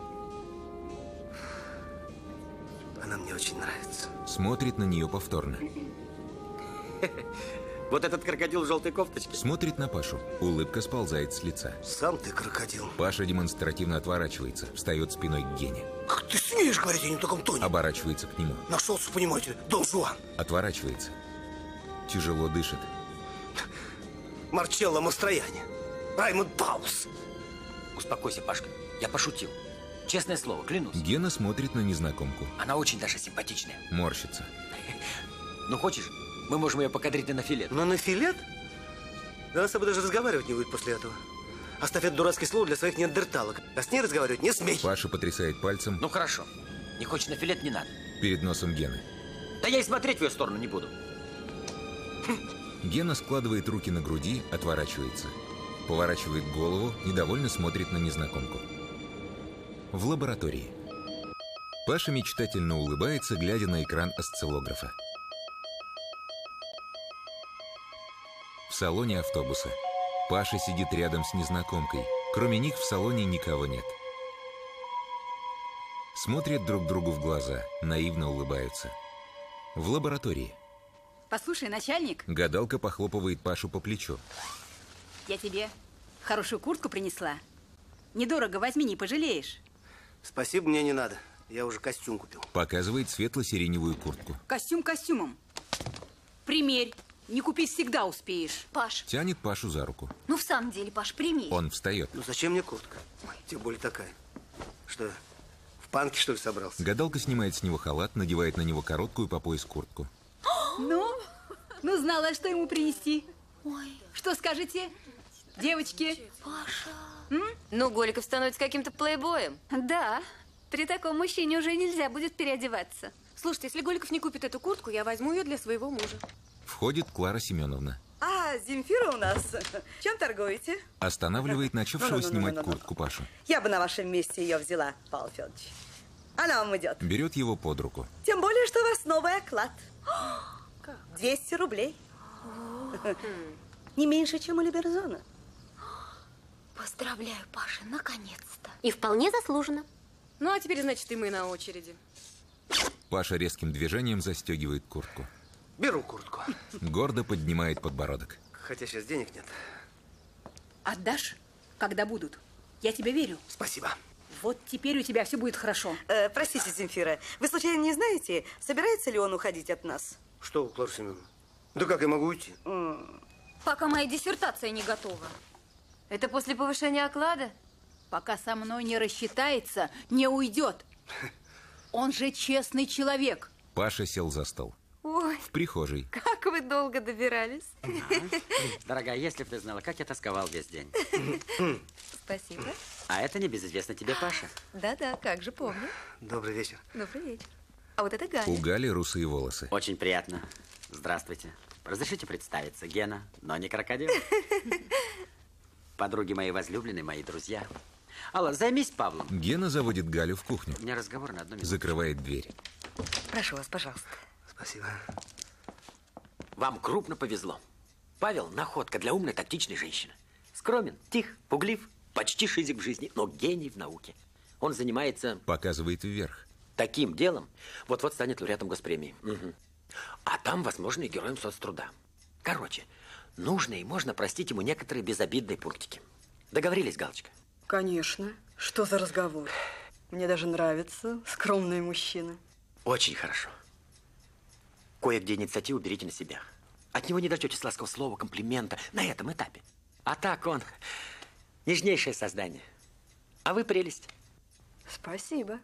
Она мне очень нравится. Смотрит на нее повторно. Вот этот крокодил в желтой кофточке. Смотрит на Пашу. Улыбка сползает с лица. Сам ты крокодил. Паша демонстративно отворачивается, встает спиной к Гене. Как ты смеешь говорить о нем в таком тоне? Оборачивается к нему. Нашелся, понимаете, Дон Жуан. Отворачивается. Тяжело дышит. Марчелло Мастрояни. Раймонд Паулс. Успокойся, Пашка. Я пошутил. Честное слово, клянусь. Гена смотрит на незнакомку. Она очень даже симпатичная. Морщится. Ну, хочешь, мы можем ее покадрить и на филет. Ну, на филет? Да она с тобой даже разговаривать не будет после этого. Оставь это дурацкое слово для своих неандерталок. А с ней разговаривать не смей. Паша потрясает пальцем. Ну, хорошо. Не хочешь на филет, не надо. Перед носом Гены. Да я и смотреть в ее сторону не буду. Гена складывает руки на груди, отворачивается. Поворачивает голову, недовольно смотрит на незнакомку. В лаборатории. Паша мечтательно улыбается, глядя на экран осциллографа. В салоне автобуса. Паша сидит рядом с незнакомкой. Кроме них в салоне никого нет. Смотрят друг другу в глаза, наивно улыбаются. В лаборатории. Послушай, начальник, Гадалка похлопывает Пашу по плечу. я тебе хорошую куртку принесла. Недорого возьми, не пожалеешь. Спасибо, мне не надо. Я уже костюм купил. Показывает светло-сиреневую куртку. Костюм костюмом. Примерь. Не купить всегда успеешь. Паш, Тянет Пашу за руку. ну в самом деле, Паш, примерь. Он встает. Ну зачем мне куртка? Тем более такая. Что, в панке, что ли, собрался? Гадалка снимает с него халат, надевает на него короткую по пояс куртку. Ну, ну знала, что ему принести. Ой. Что скажете, девочки? Паша. М? Ну, Голиков становится каким-то плейбоем. Да, при таком мужчине уже нельзя будет переодеваться. Слушайте, если Голиков не купит эту куртку, я возьму ее для своего мужа. Входит Клара Семеновна. А, Земфира у нас. Чем торгуете? Останавливает начавшего Ну-ну-ну-ну-ну-ну. снимать куртку Пашу. Я бы на вашем месте ее взяла, Павел Федорович. Она вам идет. Берет его под руку. Тем более, что у вас новый оклад. двести рублей. Не меньше, чем у Либерзона. Поздравляю, Паша, наконец-то. И вполне заслуженно. Ну, а теперь, значит, и мы на очереди. Паша резким движением застегивает куртку. Беру куртку. Гордо поднимает подбородок. Хотя сейчас денег нет. Отдашь, когда будут? Я тебе верю. Спасибо. Вот теперь у тебя все будет хорошо. Э, простите, Земфира, вы случайно не знаете, собирается ли он уходить от нас? Что, Клара Семеновна? Да как я могу уйти? Пока моя диссертация не готова. Это после повышения оклада? Пока со мной не рассчитается, не уйдет. Он же честный человек. Паша сел за стол. Ой, В прихожей. как вы долго добирались. Дорогая, если бы ты знала, как я тосковал весь день. Спасибо. А это небезызвестно тебе, Паша. Да-да, как же помню. Добрый вечер. Добрый вечер. А вот это Галя. У Гали русые волосы. Очень приятно. Здравствуйте. Разрешите представиться. Гена, но не крокодил. Подруги мои возлюбленные, мои друзья. Алла, займись Павлом. Гена заводит Галю в кухню. У меня разговор на одну минуту. Закрывает дверь. Прошу вас, пожалуйста. Спасибо. Вам крупно повезло. Павел – находка для умной, тактичной женщины. Скромен, тих, пуглив, почти шизик в жизни, но гений в науке. Он занимается... Показывает вверх. Таким делом. Вот-вот станет лауреатом госпремии. Угу. А там, возможно, и героем соцтруда. Короче, нужно и можно простить ему некоторые безобидные пунктики. Договорились, Галочка? Конечно. Что за разговор? Мне даже нравятся скромные мужчины. Очень хорошо. Кое-где инициативу берите на себя. От него не дождетесь ласкового слова, комплимента на этом этапе. А так он нежнейшее создание. А вы прелесть. Спасибо.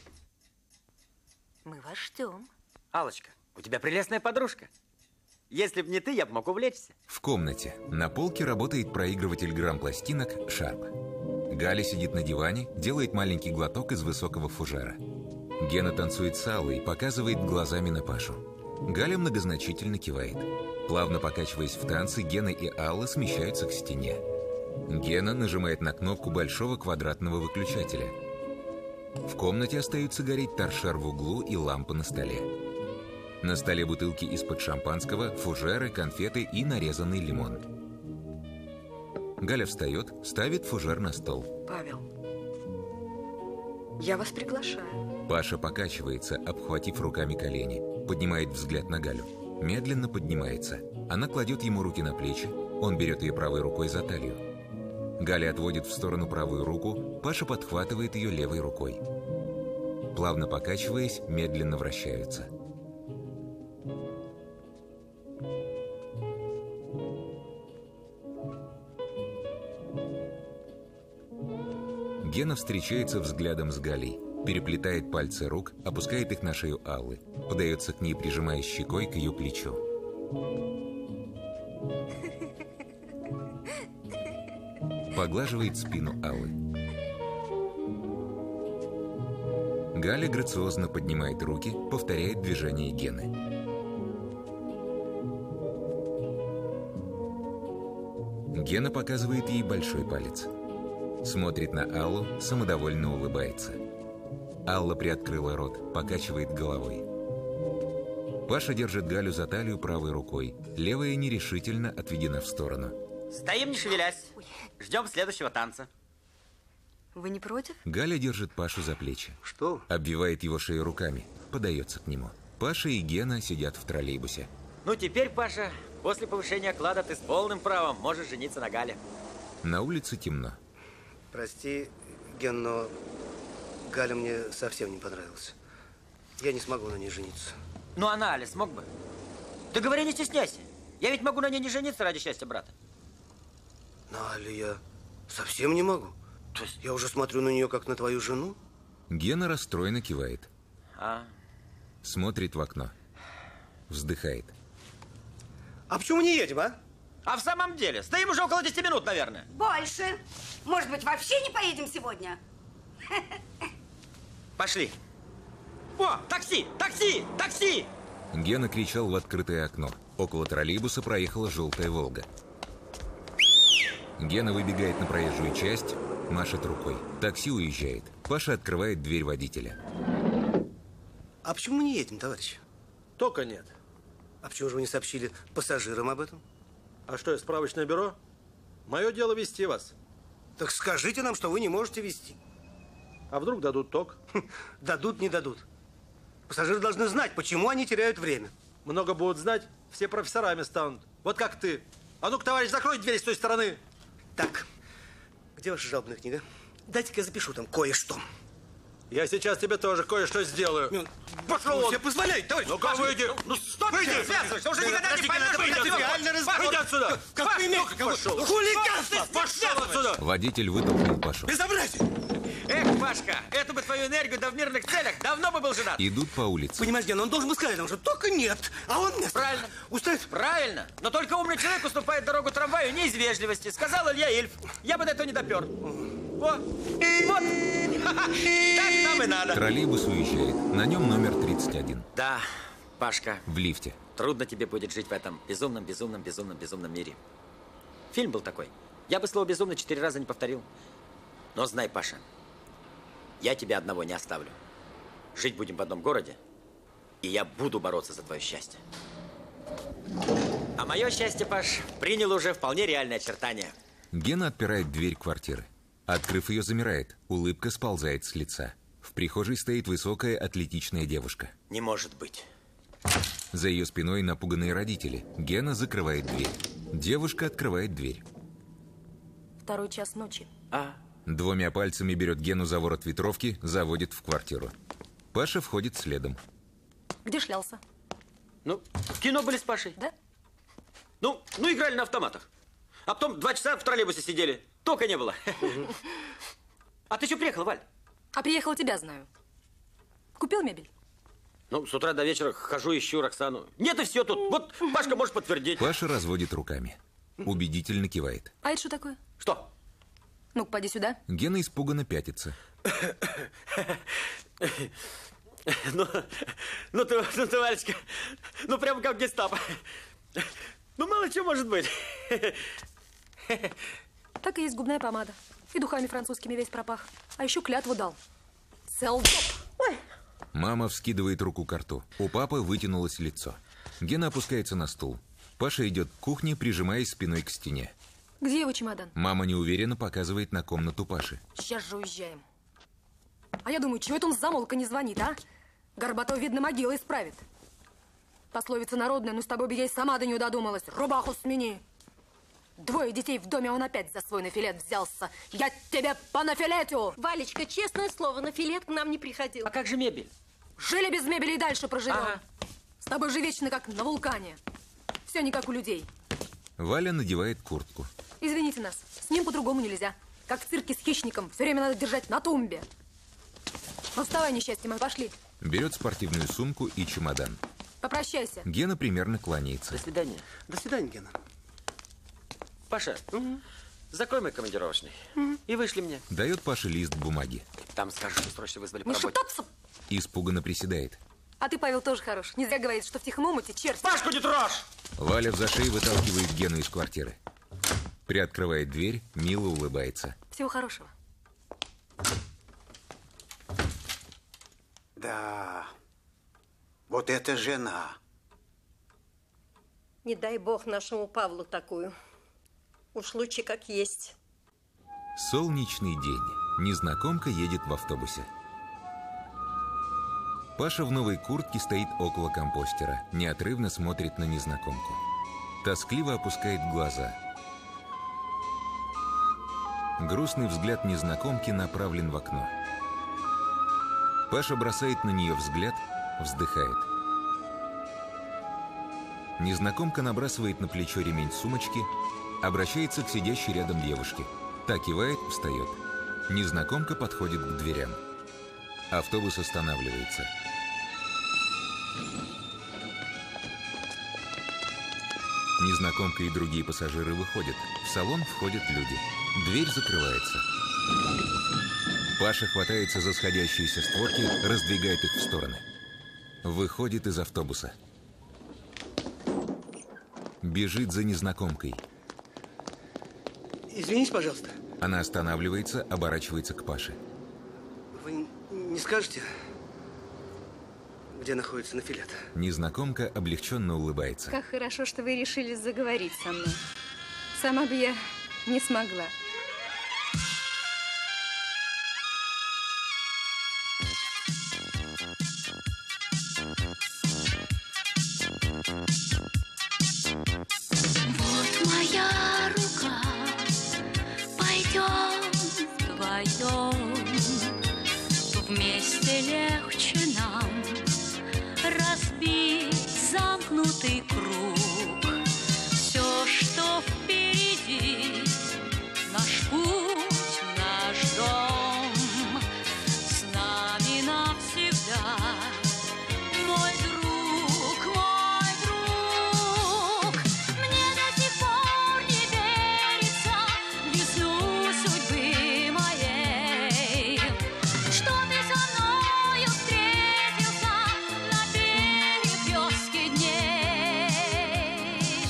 Мы вас ждем. Аллочка, у тебя прелестная подружка. Если б не ты, я бы мог увлечься. В комнате на полке работает проигрыватель грамм-пластинок Sharp. Галя сидит на диване, делает маленький глоток из высокого фужера. Гена танцует с Аллой и показывает глазами на Пашу. Галя многозначительно кивает. Плавно покачиваясь в танце, Гена и Алла смещаются к стене. Гена нажимает на кнопку большого квадратного выключателя. В комнате остаются гореть торшер в углу и лампа на столе. На столе бутылки из-под шампанского, фужеры, конфеты и нарезанный лимон. Галя встает, ставит фужер на стол. Павел, я вас приглашаю. Паша покачивается, обхватив руками колени, поднимает взгляд на Галю. Медленно поднимается. Она кладет ему руки на плечи, он берет ее правой рукой за талию. Галя отводит в сторону правую руку, Паша подхватывает ее левой рукой. Плавно покачиваясь, медленно вращаются. Гена встречается взглядом с Галей, переплетает пальцы рук, опускает их на шею Аллы, подается к ней, прижимая щекой к ее плечу. Поглаживает спину Аллы. Галя грациозно поднимает руки, повторяет движение Гены. Гена показывает ей большой палец. Смотрит на Аллу, самодовольно улыбается. Алла приоткрыла рот, покачивает головой. Паша держит Галю за талию правой рукой, левая нерешительно отведена в сторону. Стоим, не шевелясь. Ждем следующего танца. Вы не против? Галя держит Пашу за плечи. Что? Обвивает его шею руками, подается к нему. Паша и Гена сидят в троллейбусе. Ну, теперь, Паша, после повышения оклада ты с полным правом можешь жениться на Гале. На улице темно. Прости, Ген, но Галя мне совсем не понравилась. Я не смогу на ней жениться. Ну, а на Але смог бы? Ты говори, не стесняйся. Я ведь могу на ней не жениться ради счастья брата. На Але я совсем не могу. То есть я уже смотрю на нее, как на твою жену. Гена расстроенно кивает. А? Смотрит в окно. Вздыхает. А почему не едем, а? А в самом деле, стоим уже около десяти минут, наверное. Больше. Может быть, вообще не поедем сегодня? Пошли. О, такси, такси, такси! Гена кричал в открытое окно. Около троллейбуса проехала желтая «Волга». Гена выбегает на проезжую часть, машет рукой. Такси уезжает. Паша открывает дверь водителя. А почему мы не едем, товарищ? Тока нет. А почему же вы не сообщили пассажирам об этом? А что, я справочное бюро? Мое дело вести вас. Так скажите нам, что вы не можете вести. А вдруг дадут ток? Дадут, не дадут. Пассажиры должны знать, почему они теряют время. Много будут знать, все профессорами станут. Вот как ты. А ну-ка, товарищ, закрой дверь с той стороны. Так, где ваша жалобная книга? Дайте-ка я запишу там кое-что. Я сейчас тебе тоже кое-что сделаю. Пошел он! Все позволяют, товарищ! Ну-ка, выйди! Ну, стоп! Выйди! Связывайся! Уже Нет, никогда не поймешь, выйди что отсюда! реально разговор! Выйди отсюда! Как вы имеете? Пошел! Хулиганство! Пошел отсюда! Водитель вытолкнул Пашу. Безобразие! Эх, Пашка, эту бы твою энергию, да в мирных целях, давно бы был женат. Идут по улице. Понимаешь, Ген, он должен был сказать нам, что только нет, а он нет. Правильно. Устает? Правильно. Но только умный человек уступает дорогу трамваю не из вежливости. Сказал Илья Ильф. Я бы до этого не допер. О, вот. Так нам и надо. Троллейбус уезжает. На нем номер тридцать один. Да, Пашка. В лифте. Трудно тебе будет жить в этом безумном, безумном, безумном, безумном мире. Фильм был такой. Я бы слово «безумно» четыре раза не повторил. Но знай, Паша, я тебя одного не оставлю. Жить будем в одном городе, и я буду бороться за твое счастье. А мое счастье, Паш, приняло уже вполне реальные очертания. Гена отпирает дверь квартиры. Открыв ее, замирает. Улыбка сползает с лица. В прихожей стоит высокая атлетичная девушка. Не может быть. За ее спиной напуганные родители. Гена закрывает дверь. Девушка открывает дверь. Второй час ночи. А? Двумя пальцами берет Гену за ворот ветровки, заводит в квартиру. Паша входит следом. Где шлялся? Ну, в кино были с Пашей. Да? Ну, ну играли на автоматах. А потом два часа в троллейбусе сидели. Тока не было. А ты что приехала, Валь? А приехала, тебя знаю. Купил мебель? Ну, с утра до вечера хожу, ищу Роксану. Нет, и все тут. Вот Пашка может подтвердить. Паша разводит руками. Убедительно кивает. А это что такое? Что? Ну-ка, поди сюда. Гена испуганно пятится. Ну, ну ты, ну ты, Валечка, ну прямо как гестапо. Ну мало чего может быть. Так и есть губная помада. И духами французскими весь пропах. А еще клятву дал. Целдоп. Ой. Мама вскидывает руку к рту. У папы вытянулось лицо. Гена опускается на стул. Паша идет к кухне, прижимаясь спиной к стене. Где его чемодан? Мама неуверенно показывает на комнату Паши. Сейчас же уезжаем. А я думаю, чего это он с замолка не звонит, а? Горбатов, видно, могила исправит. Пословица народная, ну с тобой бы я и сама до нее додумалась. Рубаху смени. Двое детей в доме, он опять за свой нафилет взялся. Я тебе по нафилетю! Валечка, честное слово, нафилет к нам не приходил. А как же мебель? Жили без мебели и дальше проживем. Ага. С тобой же вечно как на вулкане. Все не как у людей. Валя надевает куртку. Извините нас, с ним по-другому нельзя. Как в цирке с хищником, все время надо держать на тумбе. Ну вставай, несчастье мое, пошли. Берет спортивную сумку и чемодан. Попрощайся. Гена примерно кланяется. До свидания. До свидания, Гена. Паша, угу. Закрой мой командировочный. Угу. И вышли мне. Дает Паше лист бумаги. Там скажешь, что срочно вызвали по Не работе. шептаться! Испуганно приседает. А ты, Павел, тоже хорош. Нельзя говорить, что в тихом омуте черт. Пашку не трожь! Валя в зашей выталкивает Гену из квартиры. Приоткрывает дверь, мило улыбается. Всего хорошего. Да, вот это жена. Не дай бог нашему Павлу такую. Уж лучше как есть. Солнечный день. Незнакомка едет в автобусе. Паша в новой куртке стоит около компостера, неотрывно смотрит на незнакомку. Тоскливо опускает глаза. Грустный взгляд незнакомки направлен в окно. Паша бросает на нее взгляд, вздыхает. Незнакомка набрасывает на плечо ремень сумочки, обращается к сидящей рядом девушке. Та кивает, встает. Незнакомка подходит к дверям. Автобус останавливается. Незнакомка и другие пассажиры выходят. В салон входят люди. Дверь закрывается. Паша хватается за сходящиеся створки, раздвигает их в стороны. Выходит из автобуса. Бежит за незнакомкой. Извините, пожалуйста. Она останавливается, оборачивается к Паше. Вы не скажете, где находится Нафилет. Незнакомка облегченно улыбается. Как хорошо, что вы решили заговорить со мной. Сама бы я не смогла. Вот моя рука, пойдем вдвоем, вместе легче нам разбить замкнутый круг. Все, что впереди, наш путь, наш дом, с нами навсегда. Мой друг, мой друг, мне до сих пор не верится в весну судьбы моей, что ты со мною встретился на перекрестке дней.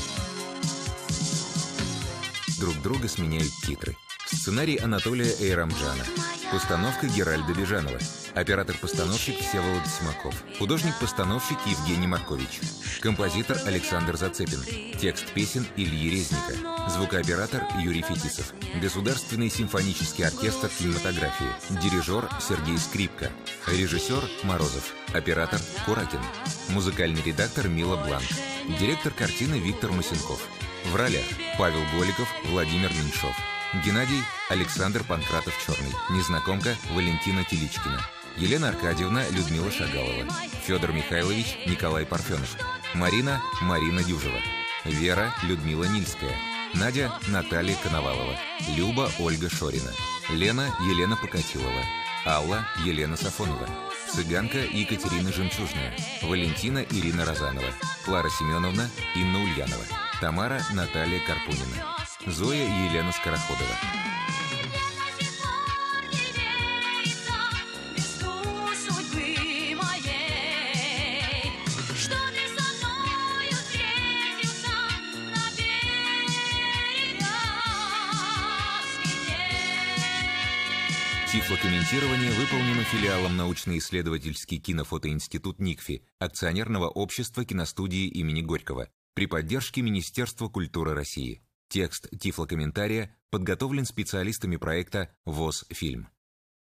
Друг друга сменяют титры. Сценарий Анатолия Эйрамджана. Постановка Геральда Бежанова. Оператор-постановщик Всеволод Смаков. Художник-постановщик Евгений Маркович. Композитор Александр Зацепин. Текст песен Ильи Резника. Звукооператор Юрий Фетисов. Государственный симфонический оркестр кинематографии. Дирижер Сергей Скрипка. Режиссер Морозов. Оператор Куракин. Музыкальный редактор Мила Бланк. Директор картины Виктор Масенков. В ролях Павел Голиков, Владимир Меньшов. Геннадий Александр Панкратов-Черный. Незнакомка Валентина Теличкина. Елена Аркадьевна Людмила Шагалова. Федор Михайлович Николай Парфенов. Марина Марина Дюжева. Вера Людмила Нильская. Надя Наталья Коновалова. Люба Ольга Шорина. Лена Елена Покатилова. Алла Елена Сафонова. Цыганка Екатерина Жемчужная. Валентина Ирина Розанова. Клара Семеновна Инна Ульянова. Тамара Наталья Карпунина. Зоя Елена Скороходова. Тифлокомментирование выполнено филиалом научно-исследовательский кинофотоинститут НИКФИ, акционерного общества киностудии имени Горького, при поддержке Министерства культуры России. Текст тифлокомментария подготовлен специалистами проекта ВОС-фильм.